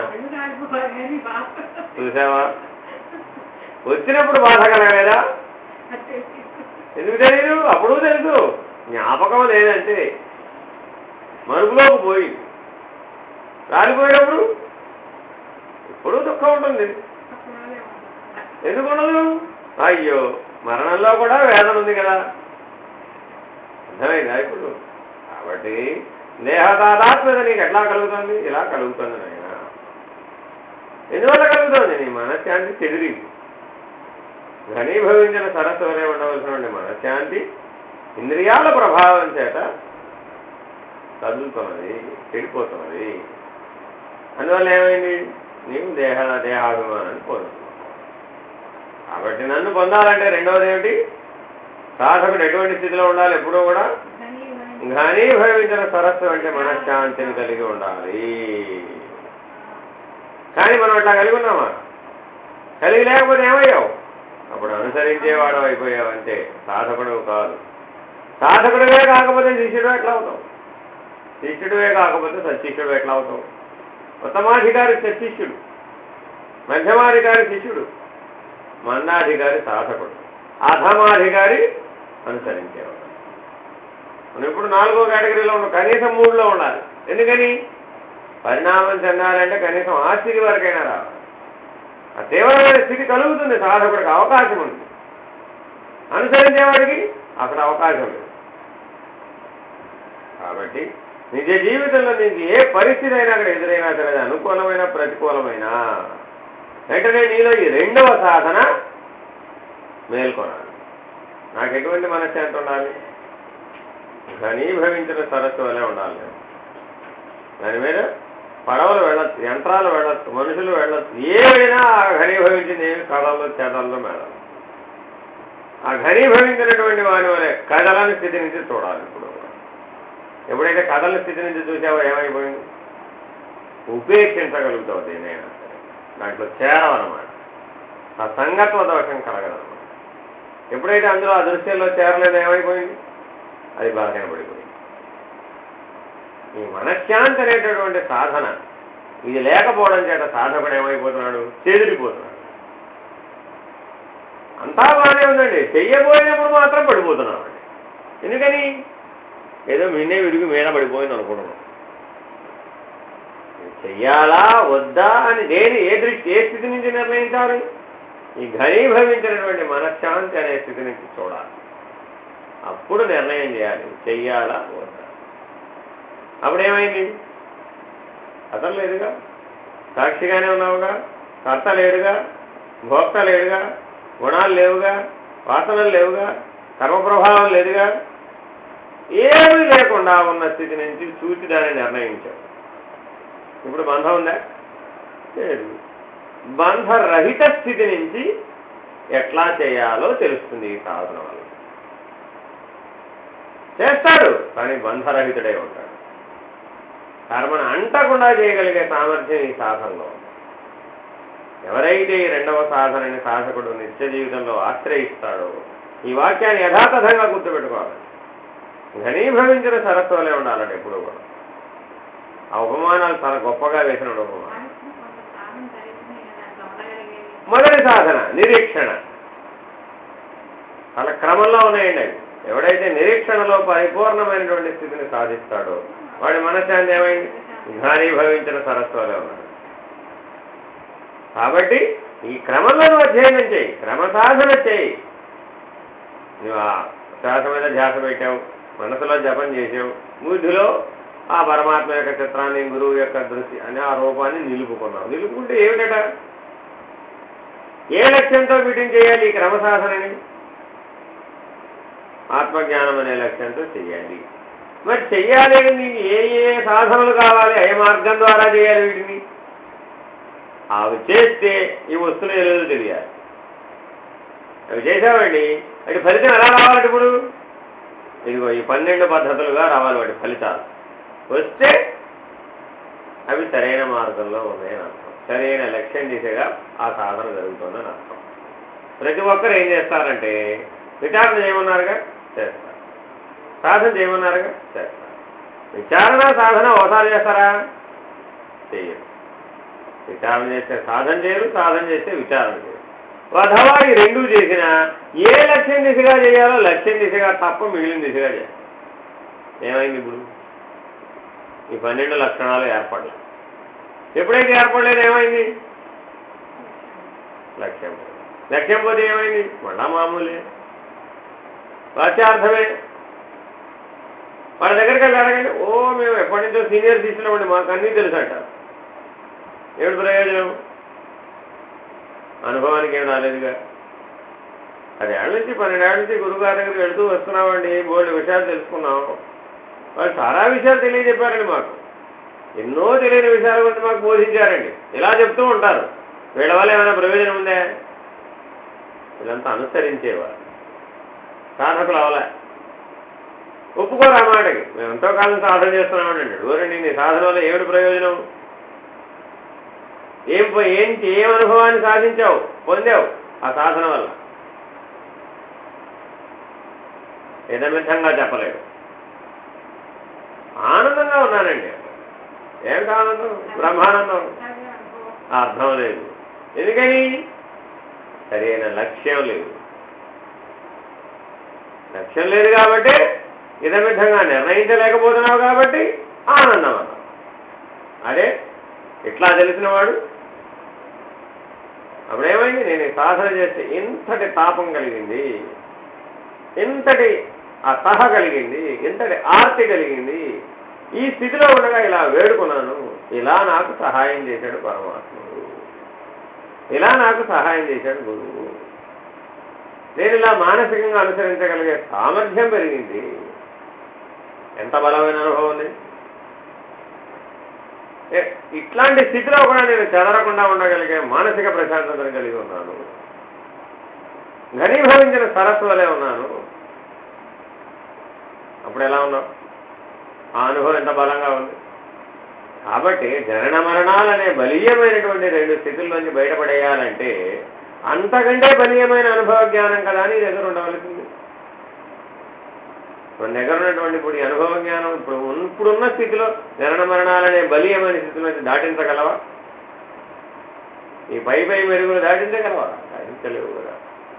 చూసావా? వచ్చినప్పుడు బాధ కలగలేదా? ఎందుకు తెలియదు? అప్పుడు తెలుసు. జ్ఞాపకం లేదంటే మరుగులోకి పోయి రాలిపోయేటప్పుడు ఇప్పుడు దుఃఖం ఉంటుంది. ఎందుకు ఉండదు? అయ్యో మరణంలో కూడా వేదన ఉంది కదా. అర్థమైందా ఇప్పుడు? కాబట్టి దేహదాదాత్మ్యత నీకు ఎట్లా కలుగుతుంది? ఇలా కలుగుతుంది నాయన. ఎందువల్ల కలుగుతుంది? నీ మనశ్శాంతి చెదిరి ఘనీభవించిన సరస్సు వలె ఉండవలసినటువంటి మనశ్శాంతి ఇంద్రియాల ప్రభావం చేత కదులుతున్నది, చెడిపోతున్నది. అందువల్ల ఏమైంది? నీవు దేహాభిమానాన్ని పొందుతున్నావు. కాబట్టి నన్ను పొందాలంటే రెండవది ఏమిటి? సాధకుడు ఎటువంటి స్థితిలో ఉండాలి? ఎప్పుడూ కూడా ఘనీభవించిన సరస్సు అంటే మనశ్శాంతిని కలిగి ఉండాలి. కానీ మనం అట్లా కలిగి ఉన్నామా? కలిగి లేకపోతే ఏమయ్యావు? అప్పుడు అనుసరించేవాడు అయిపోయావు అంతే, సాధకుడు కాదు. సాధకుడివే కాకపోతే శిష్యుడు ఎట్లా అవుతావు? శిష్యుడివే కాకపోతే సశిష్యుడు ఎట్లా అవుతావు? ఉత్తమాధికారి సశిష్యుడు, మధ్యమాధికారి శిష్యుడు, మందాధికారి సాధకుడు, అధమాధికారి అనుసరించేవాడు. మనం ఇప్పుడు 4వ కేటగిరీలో ఉన్నాం, కనీసం 3లో ఉండాలి. ఎందుకని? పరిణామం చెందాలంటే కనీసం ఆ స్థితి వరకైనా రావాలి. ఆ తీవ్రమైన స్థితి కలుగుతుంది సాధకుడికి, అవకాశం ఉంది. అనుసరించేవాడికి అక్కడ అవకాశం లేదు. కాబట్టి నిజ జీవితంలో నీకు ఏ పరిస్థితి అయినా అక్కడ ఎదురైనా సరే, అనుకూలమైన ప్రతికూలమైన వెంటనే నీలో ఈ 2వ సాధన మేల్కొనాలి. నాకు ఎటువంటి మనశ్శాంతి ఉండాలి? ఘనీభవించిన సరస్సు వలె ఉండాలి. దాని మీద పడవలు వెళ్ళొచ్చు, యంత్రాలు వెళ్ళొచ్చు, మనుషులు వెళ్ళొచ్చు, ఏమైనా ఆ ఘనీభవించింది ఏమి కళల్లో చేతల్లో మేళాలి. ఆ ఘనీభవించినటువంటి వారి వలె కథలని స్థితి నుంచి చూడాలి. ఇప్పుడు ఎప్పుడైతే కథల స్థితి నుంచి చూసావో ఏమైపోయింది? ఉపేక్షించగలుగుతావు దేనైనా సరే, దాంట్లో చేరవన్నమాట. ఆ సంగత్వ దోషం కలగదన్నమాట. ఎప్పుడైతే అందులో ఆ దృశ్యంలో చేరలేదో ఏమైపోయింది? అది బలహీనపడిపోయింది. ఈ మనశ్శాంతి అనేటటువంటి సాధన ఇది లేకపోవడం చేత సాధకుడు ఏమైపోతున్నాడు? చెదిరిపోతున్నాడు. అంతా బాగానే ఉందండి, చెయ్యబోయినప్పుడు మాత్రం పడిపోతున్నాం అండి. ఎందుకని? ఏదో మిన్నే విడిగి మీద పడిపోయింది అనుకుంటున్నాం. చెయ్యాలా వద్దా అని ఏ స్థితి నుంచి నిర్ణయించాలి? ఈ ఘనీభవించినటువంటి మనశ్శాంతి అనే స్థితి నుంచి చూడాలి. అప్పుడు నిర్ణయం చేయాలి, చెయ్యాలా వద్దా. అప్పుడేమైంది? అతను లేదుగా, సాక్షిగానే ఉన్నావుగా, కర్త లేడుగా, భోక్త లేడుగా, గుణాలు లేవుగా, వాసనలు లేవుగా, కర్మప్రభావం లేదుగా, ఏమీ లేకుండా ఉన్న స్థితి నుంచి చూసి దాన్ని నిర్ణయించావు. ఇప్పుడు బంధం ఉందా? లేదు. బంధరహిత స్థితి నుంచి ఎట్లా చేయాలో తెలుస్తుంది ఈ సాధన వల్ల. చేస్తాడు కానీ బంధరహితుడే ఉంటాడు. కర్మను అంటకుండా చేయగలిగే సామర్థ్యం ఈ సాధనలో. ఎవరైతే ఈ 2వ సాధనని సాధకుడు నిత్య జీవితంలో ఆశ్రయిస్తాడో, ఈ వాక్యాన్ని యథాతథంగా గుర్తుపెట్టుకోవాలి. ఘనీభవించిన సరస్సు వలె ఉండాలంటే ఎప్పుడు కూడా. ఆ ఉపమానాలు చాలా గొప్పగా వేసిన ఉపమానం. మొదటి సాధన నిరీక్షణ. చాలా క్రమంలో ఉన్నాయండి అవి. ఎవడైతే నిరీక్షణలో పరిపూర్ణమైనటువంటి స్థితిని సాధిస్తాడో వాడి మనశ్శాంతి ఏమైంది? ఘనీభవించిన సరస్సు వలె ఉన్నాడు. కాబట్టి ఈ క్రమంలో నువ్వు అధ్యయనం చేయి, క్రమ సాధన చేయి. నువ్వు ఆ శ్వాస మీద ధ్యాస పెట్టావు, మనసులో జపం చేసావు, బుద్ధిలో ఆ పరమాత్మ యొక్క చిత్రాన్ని, గురువు యొక్క దృష్టి అని ఆ రూపాన్ని నిలుపుకున్నావు. నిలుపుకుంటే ఏమిటట? ఏ లక్ష్యంతో వీటిని చేయాలి? ఈ క్రమ సాధనని ఆత్మజ్ఞానం అనే లక్ష్యంతో చెయ్యాలి. మరి చెయ్యాలి నీకు ఏ ఏ సాధనలు కావాలి? ఏ మార్గం ద్వారా చేయాలి వీటిని? అవి చేస్తే ఈ వస్తువులు ఏదో తెలియాలి. అవి చేసావండి, వాటి ఫలితం ఎలా రావాలంటే ఇప్పుడు ఇదిగో ఈ 12 పద్ధతులుగా రావాలి వాటి ఫలితాలు. వస్తే అవి సరైన మార్గంలో ఉన్నాయని అర్థం, సరైన లక్ష్యం దిశగా ఆ సాధన జరుగుతుందని అర్థం. ప్రతి ఒక్కరు ఏం చేస్తారంటే విచారణ చేయమన్నారుగా చేస్తారు, సాధన చేయమన్నారుగా చేస్తారు. విచారణ సాధన ఒకసారి చేస్తారా? చేయరు. విచారణ చేస్తే సాధన చేయరు, సాధన చేస్తే విచారణ చేయరు. అథవా ఈ 2 చేసినా ఏ లక్ష్యం దిశగా చేయాలో లక్ష్యం దిశగా తప్ప మిగిలిన దిశగా చేయాలి. ఏమైంది ఇప్పుడు? ఈ 12 లక్షణాలు ఏర్పడలేదు. ఎప్పుడైతే ఏర్పడలేదు ఏమైంది? లక్ష్యం లక్ష్యం పోతే ఏమైంది? మళ్ళా మామూలే, వాచ్యార్థమే. వాళ్ళ దగ్గరికి వెళ్ళి అడగండి, ఓ మేము ఎప్పటి నుంచో సీనియర్ తీసుకున్నామండి, మాకు అన్నీ తెలుసు అంటారు. ఏమిటి ప్రయోజనం? అనుభవానికి ఏం రాలేదుగా. 10 ఏళ్ళ నుంచి 12 ఏళ్ళ నుంచి గురువుగారి దగ్గరికి వెళుతూ వస్తున్నామండి, బోల్డ్ విషయాలు తెలుసుకున్నాం. వాళ్ళు చాలా విషయాలు తెలియజెప్పారండి మాకు, ఎన్నో తెలియని విషయాల గురించి మాకు బోధించారండి. ఇలా చెప్తూ ఉంటారు. వీళ్ళ వల్ల ఏమైనా ప్రయోజనం ఉందా? వీళ్ళంతా అనుసరించేవారు. సాధకులు అవలే, ఒప్పుకోరు ఆ మాటకి. మేము ఎంతో కాలం సాధన చేస్తున్నామని అంటాడు. ఊరండి నీ సాధన వల్ల ఏమిటి ప్రయోజనం? ఏం అనుభవాన్ని సాధించావు, పొందావు ఆ సాధన వల్ల? ఇదమితంగా చెప్పలేడు. ఆనందంగా ఉన్నానండి. ఏమిటి ఆనందం? బ్రహ్మానందం. అర్థం లేదు. ఎందుకని? సరైన లక్ష్యం లేదు. లక్ష్యం లేదు కాబట్టి, ఇదమితంగా నిర్ణయించలేకపోతున్నావు కాబట్టి ఆనందం అన్నావు. అదే ఇట్లా తెలిసినవాడు అప్పుడేమైంది? నేను సాధన చేస్తే ఇంతటి తాపం కలిగింది, ఇంతటి అతహ కలిగింది, ఇంతటి ఆర్తి కలిగింది, ఈ స్థితిలో ఉండగా ఇలా వేడుకున్నాను, ఇలా నాకు సహాయం చేశాడు పరమాత్ముడు, ఇలా నాకు సహాయం చేశాడు గురువు, నేను ఇలా మానసికంగా అనుసరించగలిగే సామర్థ్యం పెరిగింది. ఎంత బలమైన అనుభవం ఉంది! ఇట్లాంటి స్థితిలో కూడా నేను చెదరకుండా ఉండగలిగే మానసిక ప్రశాంతతను కలిగి ఉన్నాను, ఘనీభవించిన సరస్సు వలె ఉన్నాను. అప్పుడు ఎలా ఉన్నావు? ఆ అనుభవం ఎంత బలంగా ఉంది. కాబట్టి జనన మరణాలనే బలీయమైనటువంటి రెండు స్థితుల్లోంచి బయటపడేయాలంటే అంతకంటే బలీయమైన అనుభవ జ్ఞానం కదా నీ దగ్గర ఉండవలసింది. మన దగ్గర ఉన్నటువంటి ఇప్పుడు ఈ అనుభవ జ్ఞానం ఇప్పుడున్న స్థితిలో జనన మరణాలనే బలీయమైన స్థితిలోంచి దాటించగలవా? ఈ పై మెరుగులు దాటించగలవా? దాటించలేవు కదా.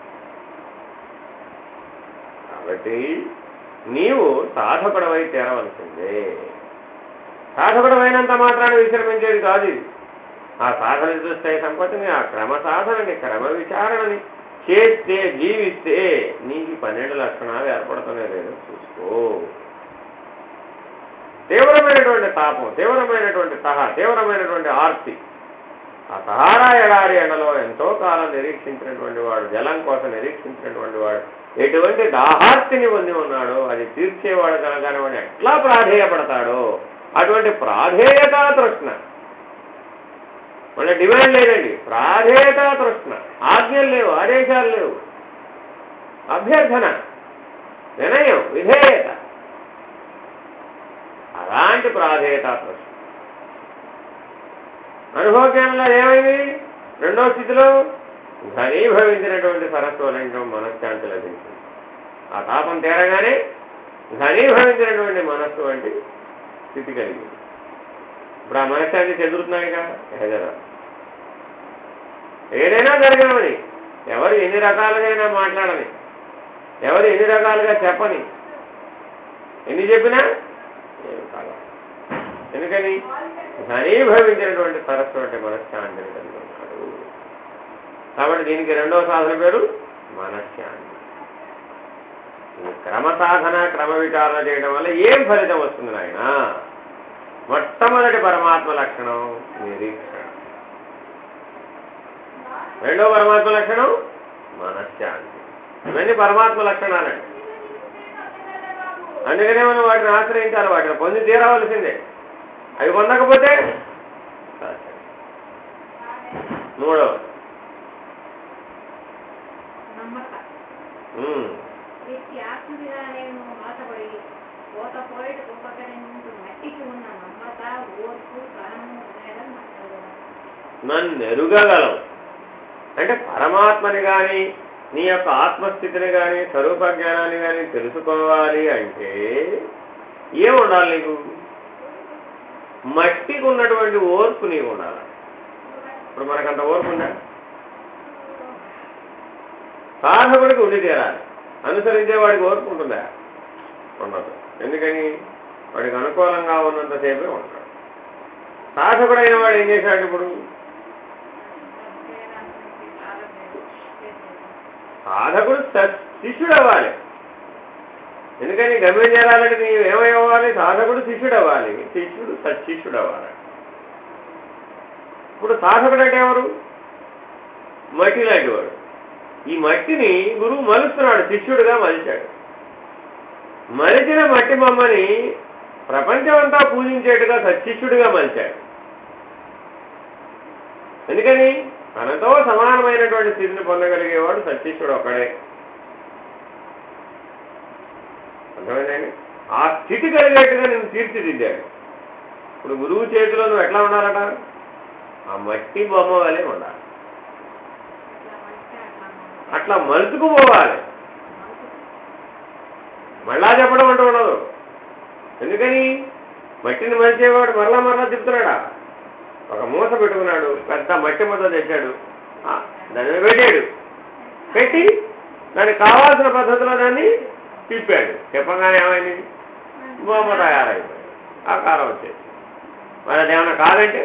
కాబట్టి నీవు సాధకుడవై చేరవలసిందే. సాధకుడమైనంత మాత్రాన్ని విశ్రమించేది కాదు ఇది. ఆ సాధన చూస్తే సంపత్తిని, ఆ క్రమ సాధనని, క్రమ విచారణని చేస్తే, జీవిస్తే నీకు 12 లక్షణాలు ఏర్పడుతున్నాయి లేదో చూసుకో. తీవ్రమైనటువంటి తాపం, తీవ్రమైనటువంటి తీవ్రమైనటువంటి ఆర్తి, ఆ సహారా ఎడారి ఎండలో ఎంతో కాలం నిరీక్షించినటువంటి వాడు, జలం కోసం నిరీక్షించినటువంటి వాడు ఎటువంటి దాహార్తిని పొంది ఉన్నాడో అది తీర్చేవాడు కనుక వాడు ఎట్లా ప్రాధేయపడతాడో అటువంటి ప్రాధేయతా తృష్ణ. మళ్ళీ డిమాండ్ లేదండి, ప్రాధేయతా తృష్ణ. ఆజ్ఞలు లేవు, ఆదేశాలు లేవు, అభ్యర్థన, వినయం, విధేయత. అలాంటి ప్రాధేయతా తృష్ణ అనుభవజ్ఞానంలో ఏమైంది? రెండో స్థితిలో ఘనీభవించినటువంటి సరస్సు వలన మనశ్శాంతి లభించింది. ఆ తాపం తేరగానే ఘనీభవించినటువంటి మనస్సు వంటి స్థితి కలిగింది. ఇప్పుడు ఆ మనశ్శాంతి చెదురుతున్నాయి కదా. ఏదైనా జరగమని, ఎవరు ఎన్ని రకాలుగా మాట్లాడని, ఎవరు ఎన్ని రకాలుగా చెప్పని, ఎన్ని చెప్పినా ఏమి కాదు. ఎందుకని? ఘనీభవించినటువంటి సరస్సు అంటే మనశ్శాంతిని కలిగి ఉన్నాడు. కాబట్టి దీనికి రెండవ సాధన పేరు మనశ్శాంతి. ఈ క్రమ సాధన, క్రమ విచారణ చేయడం వల్ల ఏం ఫలితం వస్తుంది నాయన? మొట్టమొదటి పరమాత్మ లక్షణం నిరీక్షణ. రెండో పరమాత్మ లక్షణం మనశ్శాంతి. ఇవన్నీ పరమాత్మ లక్షణాలండి. అందుకనే మనం వాటిని ఆశ్రయించాలి, వాటిని పొంది తీరవలసిందే. అవి పొందకపోతే మూడవ నన్ను ఎరుగగలం అంటే పరమాత్మని కానీ నీ యొక్క ఆత్మస్థితిని కానీ స్వరూప జ్ఞానాన్ని కానీ తెలుసుకోవాలి అంటే ఏముండాలి నీకు? మట్టికి ఉన్నటువంటి ఓర్పు నీకు ఉండాలి. ఇప్పుడు మనకంత ఓర్పు ఉందా? సాధకుడికి ఉండి తీరాలి. అనుసరించే వాడికి ఓర్పు ఉంటుందా? ఉండదు. ఎందుకని? వాడికి అనుకూలంగా ఉన్నంతసేపే ఉంటాడు. సాధకుడైన వాడు ఏం చేశాడు? ఇప్పుడు సాధకుడు శిష్యుడు అవ్వాలి. ఎందుకని? గమ్యం చేరాలంటే నీవు ఏమవ్వాలి? సాధకుడు శిష్యుడు అవ్వాలి, శిష్యుడు సత్శిష్యుడు అవ్వాలి. ఇప్పుడు సాధకుడు అంటే ఎవరు? మట్టి లాంటి వాడు. ఈ మట్టిని గురువు మలుస్తున్నాడు, శిష్యుడుగా మలిచాడు. మలిచిన మట్టి బొమ్మని ప్రపంచమంతా పూజించేట్టుగా సత్శిష్యుడిగా మలిచాడు. ఎందుకని? తనతో సమానమైనటువంటి స్థితిని పొందగలిగేవాడు సత్శిష్యుడు ఒక్కడే. అర్థమైందండి? ఆ స్థితి కలిగేట్టుగా నేను తీర్చిదిద్దాడు. ఇప్పుడు గురువు చేతిలో నువ్వు ఎట్లా ఉండాలట? ఆ మట్టి బొమ్మ వలె ఉండాలి. అట్లా మలుచుకుపోవాలి. మళ్ళా చెప్పడం అంటూ ఉండదు. ఎందుకని? మట్టిని మలిచేవాడు మరలా మరలా చెప్తున్నాడా? ఒక మూస పెట్టుకున్నాడు, పెద్ద మట్టి ముద్ద తెచ్చాడు, దాని మీద పెట్టాడు, పెట్టి దానికి కావాల్సిన పద్ధతిలో దాన్ని తిప్పాడు. చెప్పగానే ఏమైంది? బొమ్మ తయారైపోయింది, ఆకారం వచ్చేది. మరి అదేమన్నా కాదంటే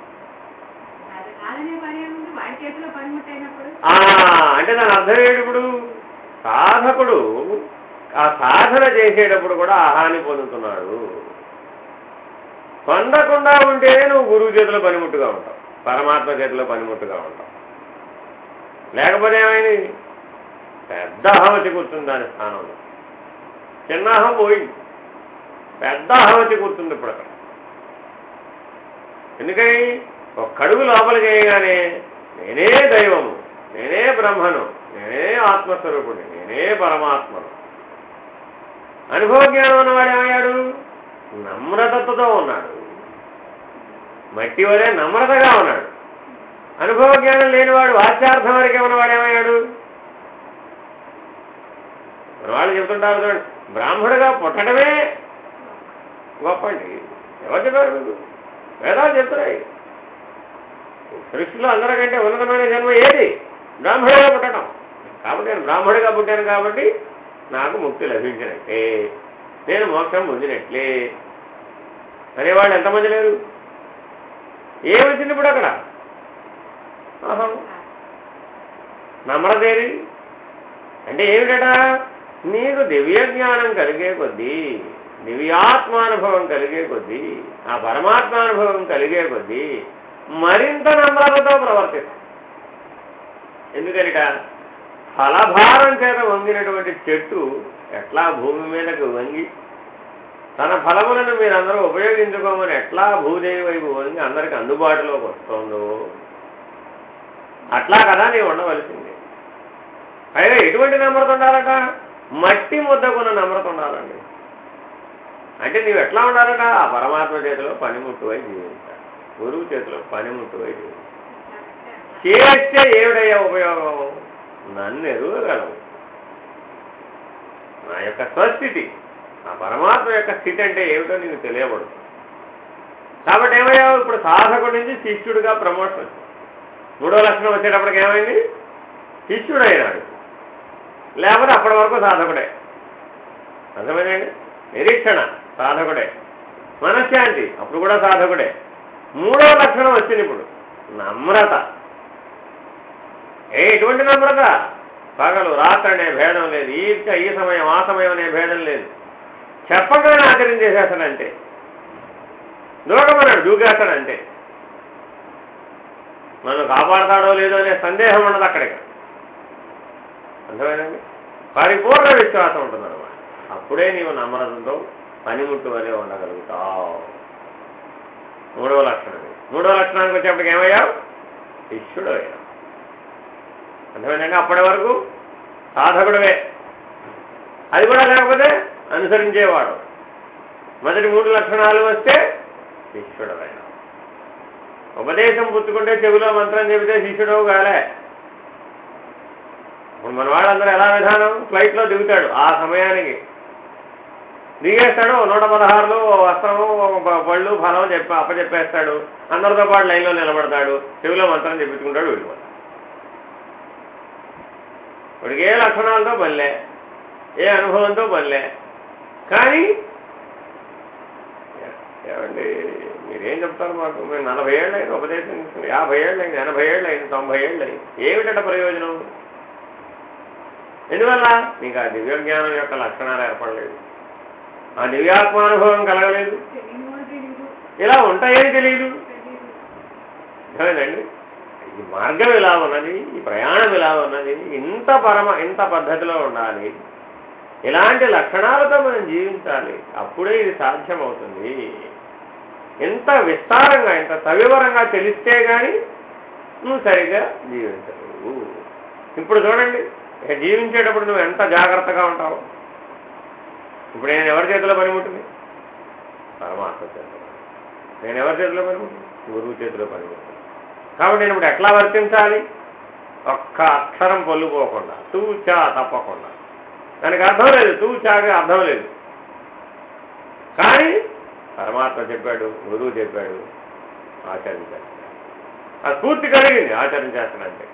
అంటే దాని అర్థం ఏంటి? ఇప్పుడు సాధకుడు ఆ సాధన చేసేటప్పుడు కూడా హాని పొందుతున్నాడు. పొందకుండా ఉంటేనే నువ్వు గురువు చేతిలో పనిముట్టుగా ఉంటావు, పరమాత్మ చేతిలో పనిముట్టుగా ఉంటావు. లేకపోతే ఏమైంది? పెద్ద అహం వచ్చి కూర్చుంది దాని స్థానంలో. చిన్న అహం పోయింది, పెద్ద అహం వచ్చి కూర్చుంది ఇప్పుడు అక్కడ. ఎందుకని? ఒక కడుగు లోపల చేయగానే నేనే దైవము, నేనే బ్రహ్మను, నేనే ఆత్మస్వరూపుడిని, నేనే పరమాత్మను. అనుభవ జ్ఞానం ఉన్నవాడు ఏమయ్యాడు? నమ్రతతో ఉన్నాడు, మట్టి వలె నమ్రతగా ఉన్నాడు. అనుభవ జ్ఞానం లేనివాడు వాచ్యార్థం వరకే ఉన్నవాడు ఏమయ్యాడు? మన వాళ్ళు చెబుతుంటారు చూడండి, బ్రాహ్మణుడిగా పుట్టడమే గొప్పండి. ఎవరు చెప్పారు మీకు? వేదాలు చెప్తున్నాయి. సృష్టిలో అందరికంటే ఉన్నతమైన జన్మ ఏది? బ్రాహ్మణుడిగా పుట్టడం. కాబట్టి నేను బ్రాహ్మణుడిగా పుట్టాను కాబట్టి నాకు ముక్తి లభించినట్లే, నేను మోక్షం పొందినట్లే అనేవాళ్ళు ఎంతమంది లేరు? ఏమొచ్చింది ఇప్పుడు అక్కడ? నమ్రతేది అంటే ఏమిటట? నీకు దివ్య జ్ఞానం కలిగే కొద్దీ, దివ్యాత్మానుభవం కలిగే కొద్దీ, ఆ పరమాత్మానుభవం కలిగే కొద్దీ మరింత నమ్రతతో ప్రవర్తిస్తాం. ఎందుకనిట? ఫలభారం చేత వంగినటువంటి చెట్టు ఎట్లా భూమి మీదకు వంగి తన ఫలములను మీరందరూ ఉపయోగించుకోమని ఎట్లా భూదేవి వైపు వంగి అందరికి అందుబాటులోకి వస్తుందో అట్లా కదా నీవు ఉండవలసింది. పైగా ఎటువంటి నమ్రత ఉండాలట? మట్టి ముద్దకున్న నమ్రత ఉండాలండి. అంటే నీవు ఎట్లా ఉండాలట? ఆ పరమాత్మ చేతిలో పనిముట్టువై జీవించాలి, గురువు చేతిలో పనిముట్టువై జీవించాలి. చేస్తే ఏమిటయ్యా ఉపయోగం? నన్ను ఎరుగగలవు, నా యొక్క స్వస్థితి, ఆ పరమాత్మ యొక్క స్థితి అంటే ఏమిటో నీకు తెలియబడుతుంది. కాబట్టి ఏమయ్యావు? ఇప్పుడు సాధకుడి నుంచి శిష్యుడిగా ప్రమోషన్ వచ్చింది. 3వ లక్షణం వచ్చేటప్పటికి ఏమైంది? శిష్యుడు అయినాడు. లేకపోతే అప్పటి వరకు సాధకుడే. అర్థమైందండి? నిరీక్షణ సాధకుడే, మనశ్శాంతి అప్పుడు కూడా సాధకుడే. 3వ లక్షణం వచ్చింది ఇప్పుడు నమ్రత. ఎటువంటి నమ్రత? పగలు రాత్రి అనే భేదం లేదు, ఈ సమయం ఆ సమయం అనే భేదం లేదు. చెప్పగానే ఆచరించేసేస్తాడంటే, దూకమన్నాడు దూకేస్తాడంటే, నన్ను కాపాడతాడో లేదో అనే సందేహం ఉండదు అక్కడికి. అర్థమైందండి? పరిపూర్ణ విశ్వాసం ఉంటుందన్నమాట. అప్పుడే నీవు నమ్రతతో పనిముట్టు వలె ఉండగలుగుతావు. 3వ లక్షణం. 3వ లక్షణానికి వచ్చేప్పటికి ఏమయ్యావు? శిష్యుడు అయ్యావు. అర్థమైందండి? అప్పటి వరకు సాధకుడివే, అది కూడా లేకపోతే అనుసరించేవాడు. మొదటి 3 లక్షణాలు వస్తే శిష్యుడవైనా. ఉపదేశం పుచ్చుకుంటే చెవిలో మంత్రం చెబితే శిష్యుడవు కాలే. ఇప్పుడు మన వాళ్ళందరూ ఎలా విధానం? ఫ్లైట్లో దిగుతాడు, ఆ సమయానికి దిగేస్తాడు, 116 వస్త్రము పళ్ళు ఫలం అప్పచెప్పేస్తాడు, అందరితో పాటు లైన్లో నిలబడతాడు, చెవిలో మంత్రం చెప్పించుకుంటాడు, వెళ్ళిపోతాడు. వాడికి ఏ లక్షణాలతో పనిలే, ఏ అనుభవంతో పనిలే. కానీ ఏమండి మీరేం చెప్తారు మాకు? మేము 40 ఏళ్ళు అయింది ఉపదేశం, 50 ఏళ్ళు అయింది, 80 ఏళ్ళు అయింది, 90 ఏళ్ళు అయింది. ఏమిటంటే ప్రయోజనం? ఎందువల్ల? నీకు ఆ దివ్య జ్ఞానం యొక్క లక్షణాలు ఏర్పడలేదు, ఆ దివ్యాత్మానుభవం కలగలేదు, ఇలా ఉంటాయని తెలియదు కదండి. ఈ మార్గం ఇలా ఉన్నది, ఈ ప్రయాణం ఇలా ఉన్నది, ఇంత పద్ధతిలో ఉండాలి, ఇలాంటి లక్షణాలతో మనం జీవించాలి, అప్పుడే ఇది సాధ్యమవుతుంది. ఎంత విస్తారంగా, ఎంత సవివరంగా తెలిస్తే కానీ నువ్వు సరిగ్గా జీవించలేవు. ఇప్పుడు చూడండి, జీవించేటప్పుడు నువ్వు ఎంత జాగ్రత్తగా ఉంటావు. ఇప్పుడు నేను ఎవరి చేతిలో పనిముట్టింది? పరమాత్మ చేతిలో. నేను ఎవరి చేతిలో పనిముట్టింది? గురువు చేతిలో పనిముట్టింది. కాబట్టి నేను ఇప్పుడు ఎట్లా వర్తించాలి? ఒక్క అక్షరం పొల్లుపోకుండా, తూచా తప్పకుండా. దానికి అర్థం లేదు, తూచాకి అర్థం లేదు. కానీ పరమాత్మ చెప్పాడు, గురువు చెప్పాడు, ఆచరించాలి. ఆ స్ఫూర్తి కలిగింది ఆచరించేస్తానంటే.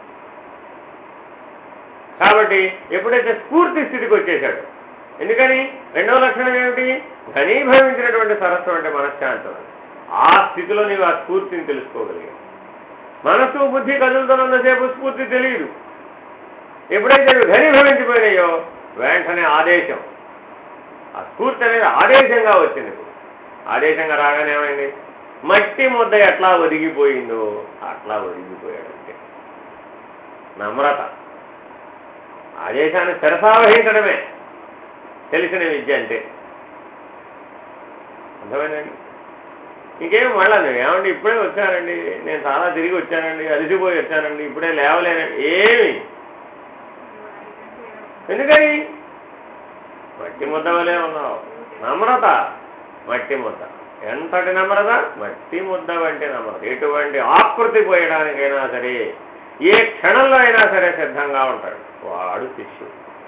కాబట్టి ఎప్పుడైతే స్ఫూర్తి స్థితికి వచ్చేశాడు, ఎందుకని రెండవ లక్షణం ఏమిటి? ఘనీభవించినటువంటి సరస్సు అంటే మనశ్శాంతం. ఆ స్థితిలో నీవు ఆ స్ఫూర్తిని తెలుసుకోగలిగావు. మనస్సు బుద్ధి కదులుతున్నంతసేపు స్ఫూర్తి తెలియదు. ఎప్పుడైతే ఘనీభవించిపోయినాయో వెంటనే ఆదేశం, ఆ స్ఫూర్తి అనేది ఆదేశంగా వచ్చింది. ఆదేశంగా రాగానే ఏమైంది? మట్టి ముద్ద ఎట్లా ఒదిగిపోయిందో అట్లా ఒదిగిపోయాడంటే నమ్రత. ఆదేశాన్ని శిరసావహించడమే తెలిసిన విద్య అంటే. అర్థమైందండి? ఇంకేం మళ్ళా ఏమండి ఇప్పుడే వచ్చానండి, నేను చాలా తిరిగి వచ్చానండి, అలసిపోయి వచ్చానండి, ఇప్పుడే లేవలేనండి, ఏమి? ఎందుకని? మట్టి ముద్ద వలే ఉన్నావు. నమ్రత మట్టి ముద్ద. ఎంతటి నమ్రత? మట్టి ముద్ద వంటి నమ్రత. ఎటువంటి ఆకృతి పోయడానికైనా సరే, ఏ క్షణంలో అయినా సరే సిద్ధంగా ఉంటాడు. వాడు శిష్యుడు.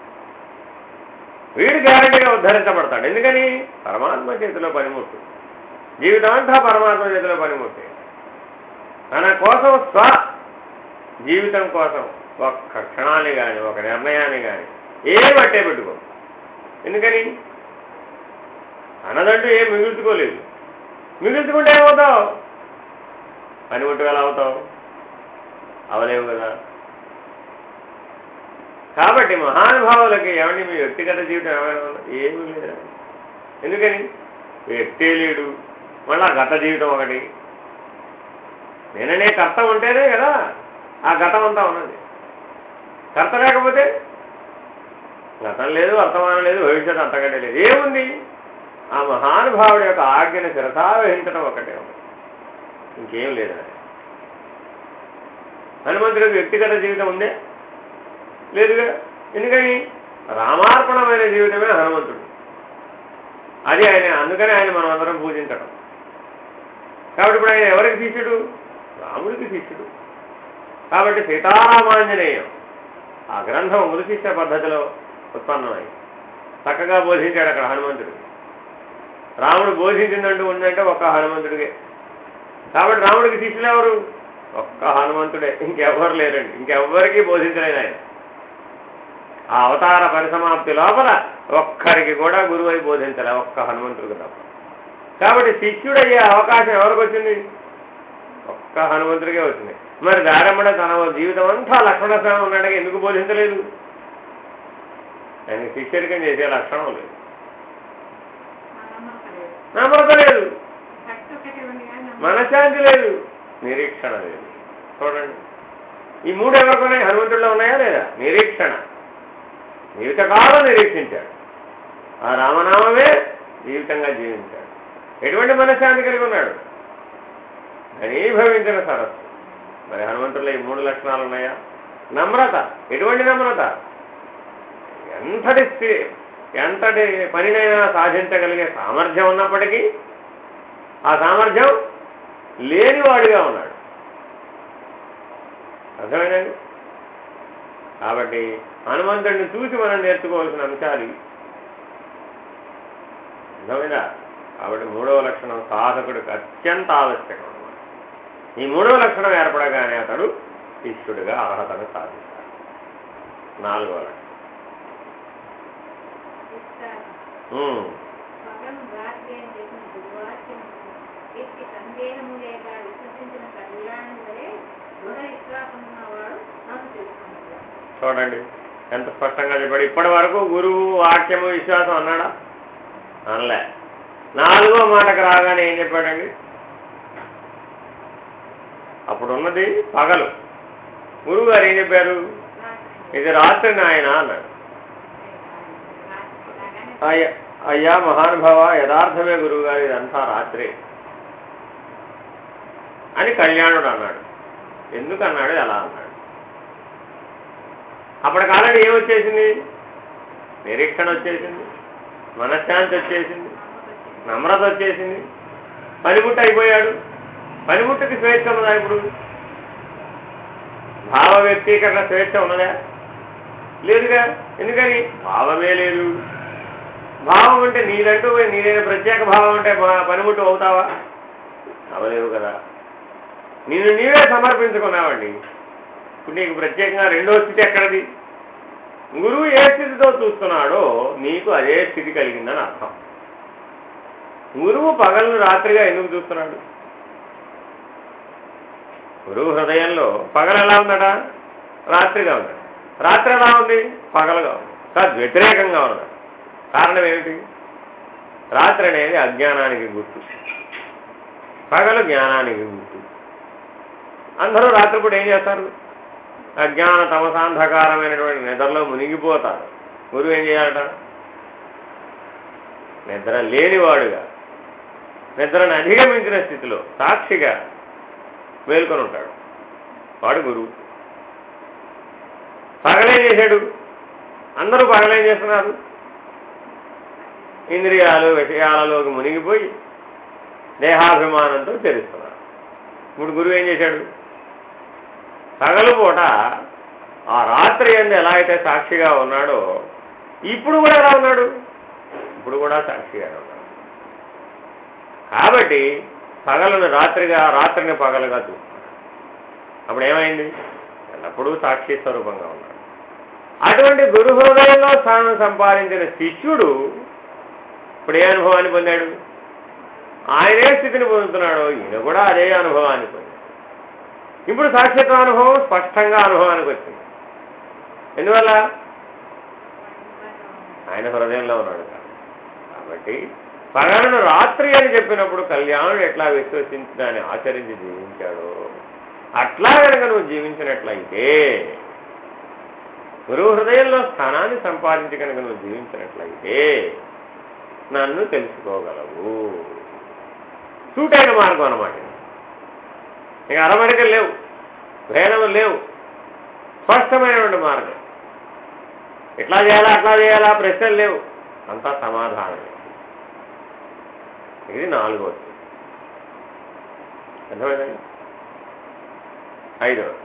వీడు గ్యారంటీగా ఉద్ధరించబడతాడు. ఎందుకని? పరమాత్మ చేతిలో పనిముట్టు. జీవితం అంతా పరమాత్మ చేతిలో పనిముట్టే. తన కోసం స్వ జీవితం కోసం ఒక్క క్షణాన్ని కానీ ఒక నిర్ణయాన్ని కానీ ఏమట్టే పెట్టుకో. ఎందుకని? అన్నదంటూ ఏం మిగుల్చుకోలేదు. మిగుల్చుకుంటే ఏమవుతావు? పనిముట్టు ఎలా అవుతావు? అవలేవు కదా. కాబట్టి మహానుభావులకి ఏమండి మీ వ్యక్తిగత జీవితం ఏమైనా ఉందా? ఏమీ లేదా. ఎందుకని? వ్యక్తే లేడు, మళ్ళా గత జీవితం ఒకటి. నేననే కర్త ఉంటేనే కదా ఆ గతం అంతా ఉన్నది. కర్త లేకపోతే గతం లేదు, వర్తమానం లేదు, భవిష్యత్తు అంతకంటే లేదు. ఏముంది? ఆ మహానుభావుడి యొక్క ఆజ్ఞను శిరసావహించడం ఒకటే ఉంది, ఇంకేం లేదు. హనుమంతుడికి వ్యక్తిగత జీవితం ఉందే? లేదుగా. ఎందుకని? రామార్పణమైన జీవితమే హనుమంతుడు. అది ఆయన. అందుకని ఆయన మనం అందరం పూజించడం. కాబట్టి ఇప్పుడు ఆయన ఎవరికి శిష్యుడు? రాముడికి శిష్యుడు. కాబట్టి సీతారామాంజనేయం ఆ గ్రంథం గురుశిష్య పద్ధతిలో ఉత్పన్నమై చక్కగా బోధించాడు అక్కడ హనుమంతుడు. రాముడు బోధించిందంటూ ఉందంటే ఒక్క హనుమంతుడికే. కాబట్టి రాముడికి శిష్యులు ఎవరు? ఒక్క హనుమంతుడే, ఇంకెవ్వరు లేరండి. ఇంకెవ్వరికీ బోధించలేదు ఆయన. ఆ అవతార పరిసమాప్తి లోపల ఒక్కరికి కూడా గురువై బోధించలే, ఒక్క హనుమంతుడికి తప్ప. కాబట్టి శిష్యుడయ్యే అవకాశం ఎవరికి వచ్చింది? ఒక్క హనుమంతుడికే వచ్చింది. మరి దారమ్మడ తన జీవితం అంతా లక్ష్మణస్వామి ఉన్నాడగా ఎందుకు బోధించలేదు? ఆయనకి శిష్యరికం చేసే లక్షణం లేదు, నమ్రత లేదు, మనశ్శాంతి లేదు, నిరీక్షణ లేదు. చూడండి, ఈ మూడు ఎవరికొన్నాయి? హనుమంతుడిలో ఉన్నాయా లేదా? నిరీక్షణ. జీవితకాలం నిరీక్షించాడు. ఆ రామనామమే జీవితంగా జీవించాడు. ఎటువంటి మనశ్శాంతి కలిగి ఉన్నాడు? ఘనీభవించిన సరస్సు. మరి హనుమంతుల్లో ఈ మూడు లక్షణాలు ఉన్నాయా? నమ్రత. ఎటువంటి నమ్రత? ఎంతటి పనినైనా సాధించగలిగే సామర్థ్యం ఉన్నప్పటికీ ఆ సామర్థ్యం లేనివాడిగా ఉన్నాడు. అర్థమైందండి? కాబట్టి హనుమంతుడిని చూసి మనం నేర్చుకోవాల్సిన అంశాలు. అర్థమైందా? కాబట్టి మూడవ లక్షణం సాధకుడికి అత్యంత ఆవశ్యకం అన్నమాట. ఈ మూడవ లక్షణం ఏర్పడగానే అతడు శిష్యుడిగా అర్హతను సాధిస్తాడు. నాలుగవ లక్షణం చూడండి ఎంత స్పష్టంగా చెప్పాడు. ఇప్పటి వరకు గురువు వాక్యము విశ్వాసం అన్నాడా? అనలే. నాలుగో మాటకు రాగానే ఏం చెప్పాడండి? అప్పుడున్నది పగలు. గురువు గారు ఏం చెప్పారు? ఇది రాత్రి నాయన అన్నాడు. అయ్యా మహానుభావ, యథార్థమే గురువు గారు, ఇదంతా రాత్రి అని కళ్యాణుడు అన్నాడు. ఎందుకు అన్నాడు? ఎలా అన్నాడు? అప్పటికి ఆల్రెడీ ఏమొచ్చేసింది? నిరీక్షణ వచ్చేసింది. మనశ్శాంతి వచ్చేసింది, నమ్రత వచ్చేసింది, పనిముట్టు అయిపోయాడు. పనిముట్టుకి స్వేచ్ఛ ఉన్నదా? ఇప్పుడు భావ వ్యక్తీకరణ స్వేచ్ఛ ఉన్నదా? లేదుగా. ఎందుకని? భావమే లేదు. భావం అంటే నీదంటూ నీదైన ప్రత్యేక భావం అంటే పనిముట్టు అవుతావా? అవలేవు కదా. నేను నీవే సమర్పించుకున్నావండి. ఇప్పుడు నీకు ప్రత్యేకంగా రెండో స్థితి ఎక్కడది? గురువు ఏ స్థితితో చూస్తున్నాడో నీకు అదే స్థితి కలిగిందని అర్థం. గురువు పగలను రాత్రిగా ఎందుకు చూస్తున్నాడు? గురువు హృదయంలో పగలు ఎలా ఉందట? రాత్రిగా ఉందట. రాత్రి ఎలా ఉంది? పగలుగా ఉంది. వ్యతిరేకంగా ఉన్నది. కారణం ఏమిటి? రాత్రి అనేది అజ్ఞానానికి గుర్తు, పగలు జ్ఞానానికి గుర్తు. అందరూ రాత్రిపూట ఏం చేస్తారు? అజ్ఞాన తమసాంధకారమైనటువంటి నిద్రలో మునిగిపోతారు. గురువు ఏం చేయాలట? నిద్ర లేనివాడుగా, నిద్రను అధిగమించిన స్థితిలో సాక్షిగా మేల్కొని ఉంటాడు. వాడు గురువు. పగలేం చేశాడు? అందరూ పగలేం చేస్తున్నారు? ఇంద్రియాలు విషయాలలోకి మునిగిపోయి దేహాభిమానంతో తెలుస్తున్నారు. ఇప్పుడు గురువు ఏం చేశాడు? పగలు పూట ఆ రాత్రి యందు ఎలా అయితే సాక్షిగా ఉన్నాడో ఇప్పుడు కూడా ఎలా ఉన్నాడు? ఇప్పుడు కూడా సాక్షిగా ఉన్నాడు. కాబట్టి పగలను రాత్రిగా, రాత్రిని పగలుగా చూస్తున్నాడు. అప్పుడు ఏమైంది? ఎల్లప్పుడూ సాక్షి స్వరూపంగా ఉన్నాడు. అటువంటి గురు హృదయంలో స్థానం సంపాదించిన శిష్యుడు ఇప్పుడు ఏ అనుభవాన్ని పొందాడు? ఆయనే స్థితిని పొందుతున్నాడు. ఈయన కూడా అదే అనుభవాన్ని పొందాడు. ఇప్పుడు సాక్షిత్వ అనుభవం స్పష్టంగా అనుభవానికి వచ్చింది. ఎందువల్ల? ఆయన హృదయంలో ఉన్నాడు కాబట్టి. పగలను రాత్రి అని చెప్పినప్పుడు కళ్యాణుడు ఎట్లా విశ్వసించి దాన్ని ఆచరించి జీవించాడో అట్లా కనుక నువ్వు జీవించినట్లయితే, గురువు హృదయంలో స్థానాన్ని సంపాదించి కనుక నువ్వు జీవించినట్లయితే నన్ను తెలుసుకోగలవు. సూటైన మార్గం అన్నమాట. ఇక అరమరికలు లేవు, భేదములు లేవు, స్పష్టమైనటువంటి మార్గం. ఎట్లా చేయాలా అట్లా చేయాలా ప్రశ్నలు లేవు, అంతా సమాధానం. ఇది 4వది. అర్థమైందండి? 5వది.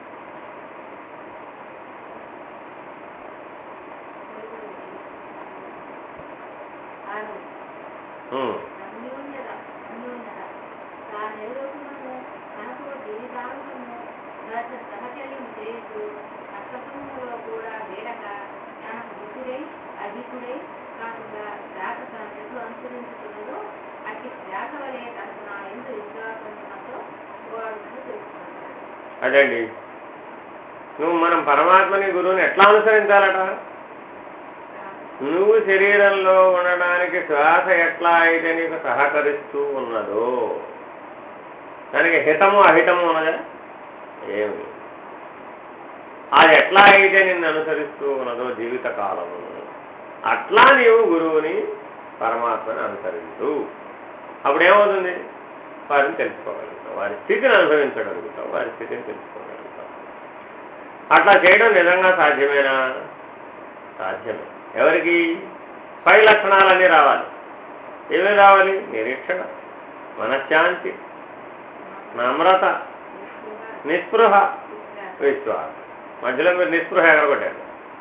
అదండి, నువ్వు మనం పరమాత్మని గురువుని ఎట్లా అనుసరించాలట? నువ్వు శరీరంలో ఉండడానికి శ్వాస ఎట్లా అయితే నీకు సహకరిస్తూ ఉన్నదో, దానికి హితము అహితము ఉన్నదా? ఏమి? అది ఎట్లా అయితే నిన్ను అనుసరిస్తూ ఉన్నదో జీవితకాలము, అట్లా నీవు గురువుని పరమాత్మని అనుసరించు. అప్పుడేమవుతుంది? వారిని తెలుసుకోగలుగుతావు, వారి స్థితిని అనుభవించగలుగుతావు, వారి స్థితిని తెలుసుకోగలుగుతావు. అట్లా చేయడం నిజంగా సాధ్యమేనా? సాధ్యమే. ఎవరికి? 5 లక్షణాలన్నీ రావాలి. ఏమేమి రావాలి? నిరీక్షణ, మనశ్శాంతి, నమ్రత, నిస్పృహ, విశ్వాసం. మధ్యలో మీరు నిస్పృహ ఎగరగొట్టారు.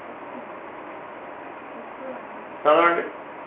చదవండి.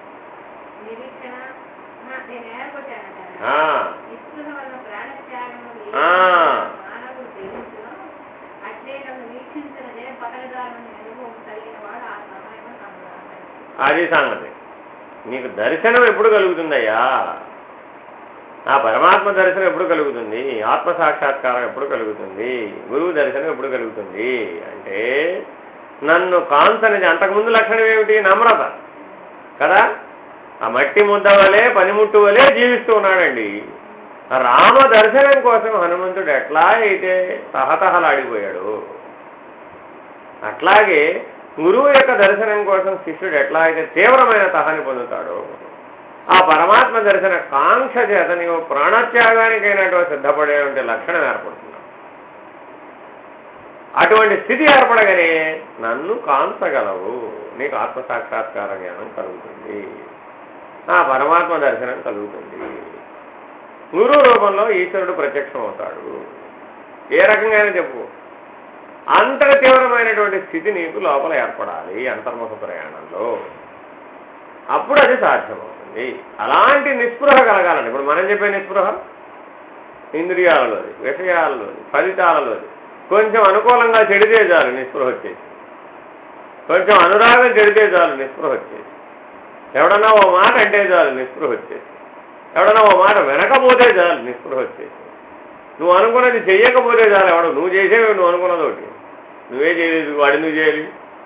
అది సంగతి. నీకు దర్శనం ఎప్పుడు కలుగుతుందయ్యా? ఆ పరమాత్మ దర్శనం ఎప్పుడు కలుగుతుంది? ఆత్మ సాక్షాత్కారం ఎప్పుడు కలుగుతుంది? గురువు దర్శనం ఎప్పుడు కలుగుతుంది అంటే, నన్ను కాంతనిది. అంతకుముందు లక్షణం ఏమిటి? నమ్రత కదా. ఆ మట్టి ముద్ద వలె, పనిముట్టు వలె జీవిస్తూ ఉన్నాడండి. రామ దర్శనం కోసం హనుమంతుడు ఎట్లా అయితే తహతహలాడిపోయాడు, అట్లాగే గురువు యొక్క దర్శనం కోసం శిష్యుడు ఎట్లా అయితే తీవ్రమైన తహాన్ని పొందుతాడో, ఆ పరమాత్మ దర్శన కాంక్ష చేత నీవు ప్రాణత్యాగానికైనటువంటి సిద్ధపడేటువంటి లక్షణం ఏర్పడుతున్నావు. అటువంటి స్థితి ఏర్పడగానే నన్ను కాంచగలవు, నీకు ఆత్మసాక్షాత్కార జ్ఞానం కలుగుతుంది, ఆ పరమాత్మ దర్శనం కలుగుతుంది. గురువు రూపంలో ఈశ్వరుడు ప్రత్యక్షం అవుతాడు. ఏ రకంగానే చెప్పు, అంతటి తీవ్రమైనటువంటి స్థితి నీకు లోపల ఏర్పడాలి అంతర్ముఖ ప్రయాణంలో. అప్పుడు అది సాధ్యమవుతుంది. అలాంటి నిస్పృహ కలగాలండి. ఇప్పుడు మనం చెప్పే నిస్పృహ ఇంద్రియాలలోది, విషయాలలోది, ఫలితాలలోది. కొంచెం అనుకూలంగా చెడితే చాలు నిస్పృహ వచ్చేసి, కొంచెం అనురాగం చెడితే చాలు నిస్పృహ వచ్చేసి, ఎవడన్నా ఓ మాట అంటే చాలు నిస్పృహ వచ్చేసి, ఎవడన్నా ఓ మాట వెనకపోతే చాలు నిస్పృహ వచ్చేసి, నువ్వు అనుకున్నది చెయ్యకపోతే చాలు, ఎవడు నువ్వు చేసేవి నువ్వు అనుకున్నది ఒకటి, నువ్వే చేయలేదు వాడి నువ్వు చేయాలి.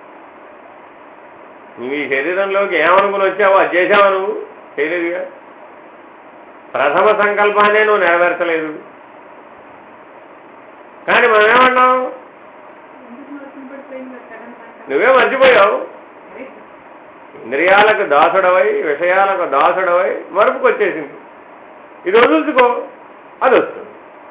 నువ్వు ఈ శరీరంలోకి ఏమనుకుని వచ్చావో అది చేసావా, నువ్వు చేయలేదుగా. ప్రథమ సంకల్పాన్నే నువ్వు నెరవేర్చలేదు. కానీ మనమేమన్నావు, నువ్వే మర్చిపోయావు. ఇంద్రియాలకు దాసుడవై, విషయాలకు దాసుడవై మరుపుకు వచ్చేసింది. ఇది వదులుచుకో, అది వస్తుంది.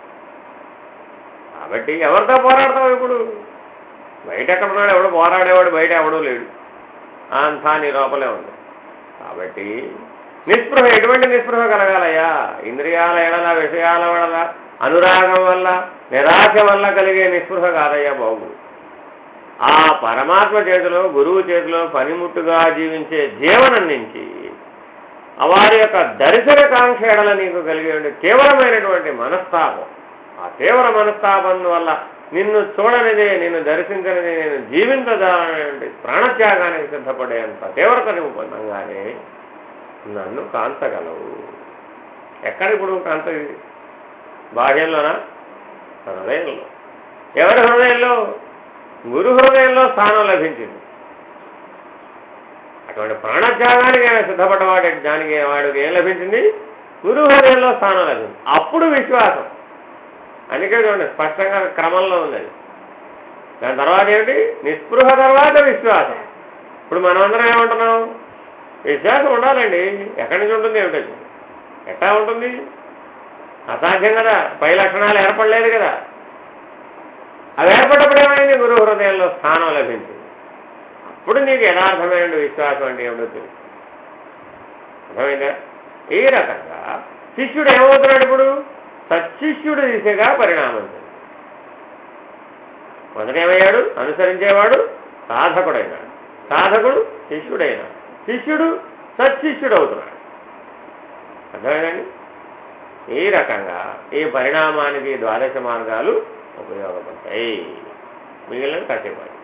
కాబట్టి ఎవరితో పోరాడతావు ఇప్పుడు? బయట ఎక్కడున్నాడు? ఎవడు పోరాడేవాడు బయట ఎవడూ లేడు, అంతా నీ లోపలే ఉంది. కాబట్టి నిస్పృహ, ఎటువంటి నిస్పృహ కలగాలయ్యా? ఇంద్రియాల ఎడల, విషయాల వల్ల, అనురాగం వల్ల, నిరాశ వల్ల కలిగే నిస్పృహ కాదయ్యా బాబు. ఆ పరమాత్మ చేతిలో, గురువు చేతిలో పనిముట్టుగా జీవించే జీవనం నుంచి వారి యొక్క దర్శన కాంక్ష ఎడల నీకు కలిగే తీవ్రమైనటువంటి మనస్తాపం, ఆ తీవ్ర మనస్తాపం వల్ల నిన్ను చూడనిదే, నిన్ను దర్శించనిదే, నేను జీవించదాలనేటువంటి ప్రాణత్యాగానికి సిద్ధపడేంత తీవ్రత నువ్వు పొందంగానే నన్ను కాంచగలవు. ఎక్కడిప్పుడు కాంత? బాహ్యంలోనా? హృదయంలో. ఎవరి హృదయంలో? గురు హృదయంలో స్థానం లభించింది. అటువంటి ప్రాణత్యాగానికి ఆయన సిద్ధపడ్డవాడు, దానికి వాడికి ఏం లభించింది? గురు హృదయంలో స్థానం లభించింది. అప్పుడు విశ్వాసం. అందుకే చూడండి, స్పష్టంగా క్రమంలో ఉంది. దాని తర్వాత ఏమిటి? నిస్పృహ తర్వాత విశ్వాసం. ఇప్పుడు మనమందరం ఏమంటున్నాం? విశ్వాసం ఉండాలండి. ఎక్కడి నుంచి ఉంటుంది? ఏమిటది? ఎట్లా ఉంటుంది? అసాధ్యం కదా, పై లక్షణాలు ఏర్పడలేదు కదా. అవి ఏర్పడ్డప్పుడు ఏమైంది? గురు హృదయంలో స్థానం లభించింది. అప్పుడు నీకు యథార్థమైన విశ్వాసం అంటే ఏమిటో తెలుసు. అర్థమైందా? ఈ రకంగా శిష్యుడు ఏమవుతున్నాడు? ఇప్పుడు సత్శిష్యుడు దిశగా పరిణామం చెంది. మొదట ఏమయ్యాడు? అనుసరించేవాడు సాధకుడైనాడు, సాధకుడు శిష్యుడైనాడు, శిష్యుడు సత్శిష్యుడు అవుతున్నాడు. అర్థమైందండి? ఈ రకంగా ఈ పరిణామానికి ద్వాదశ మార్గాలు ఉపయోగపడతాయి. మిగిలిన కట్టేవాడు.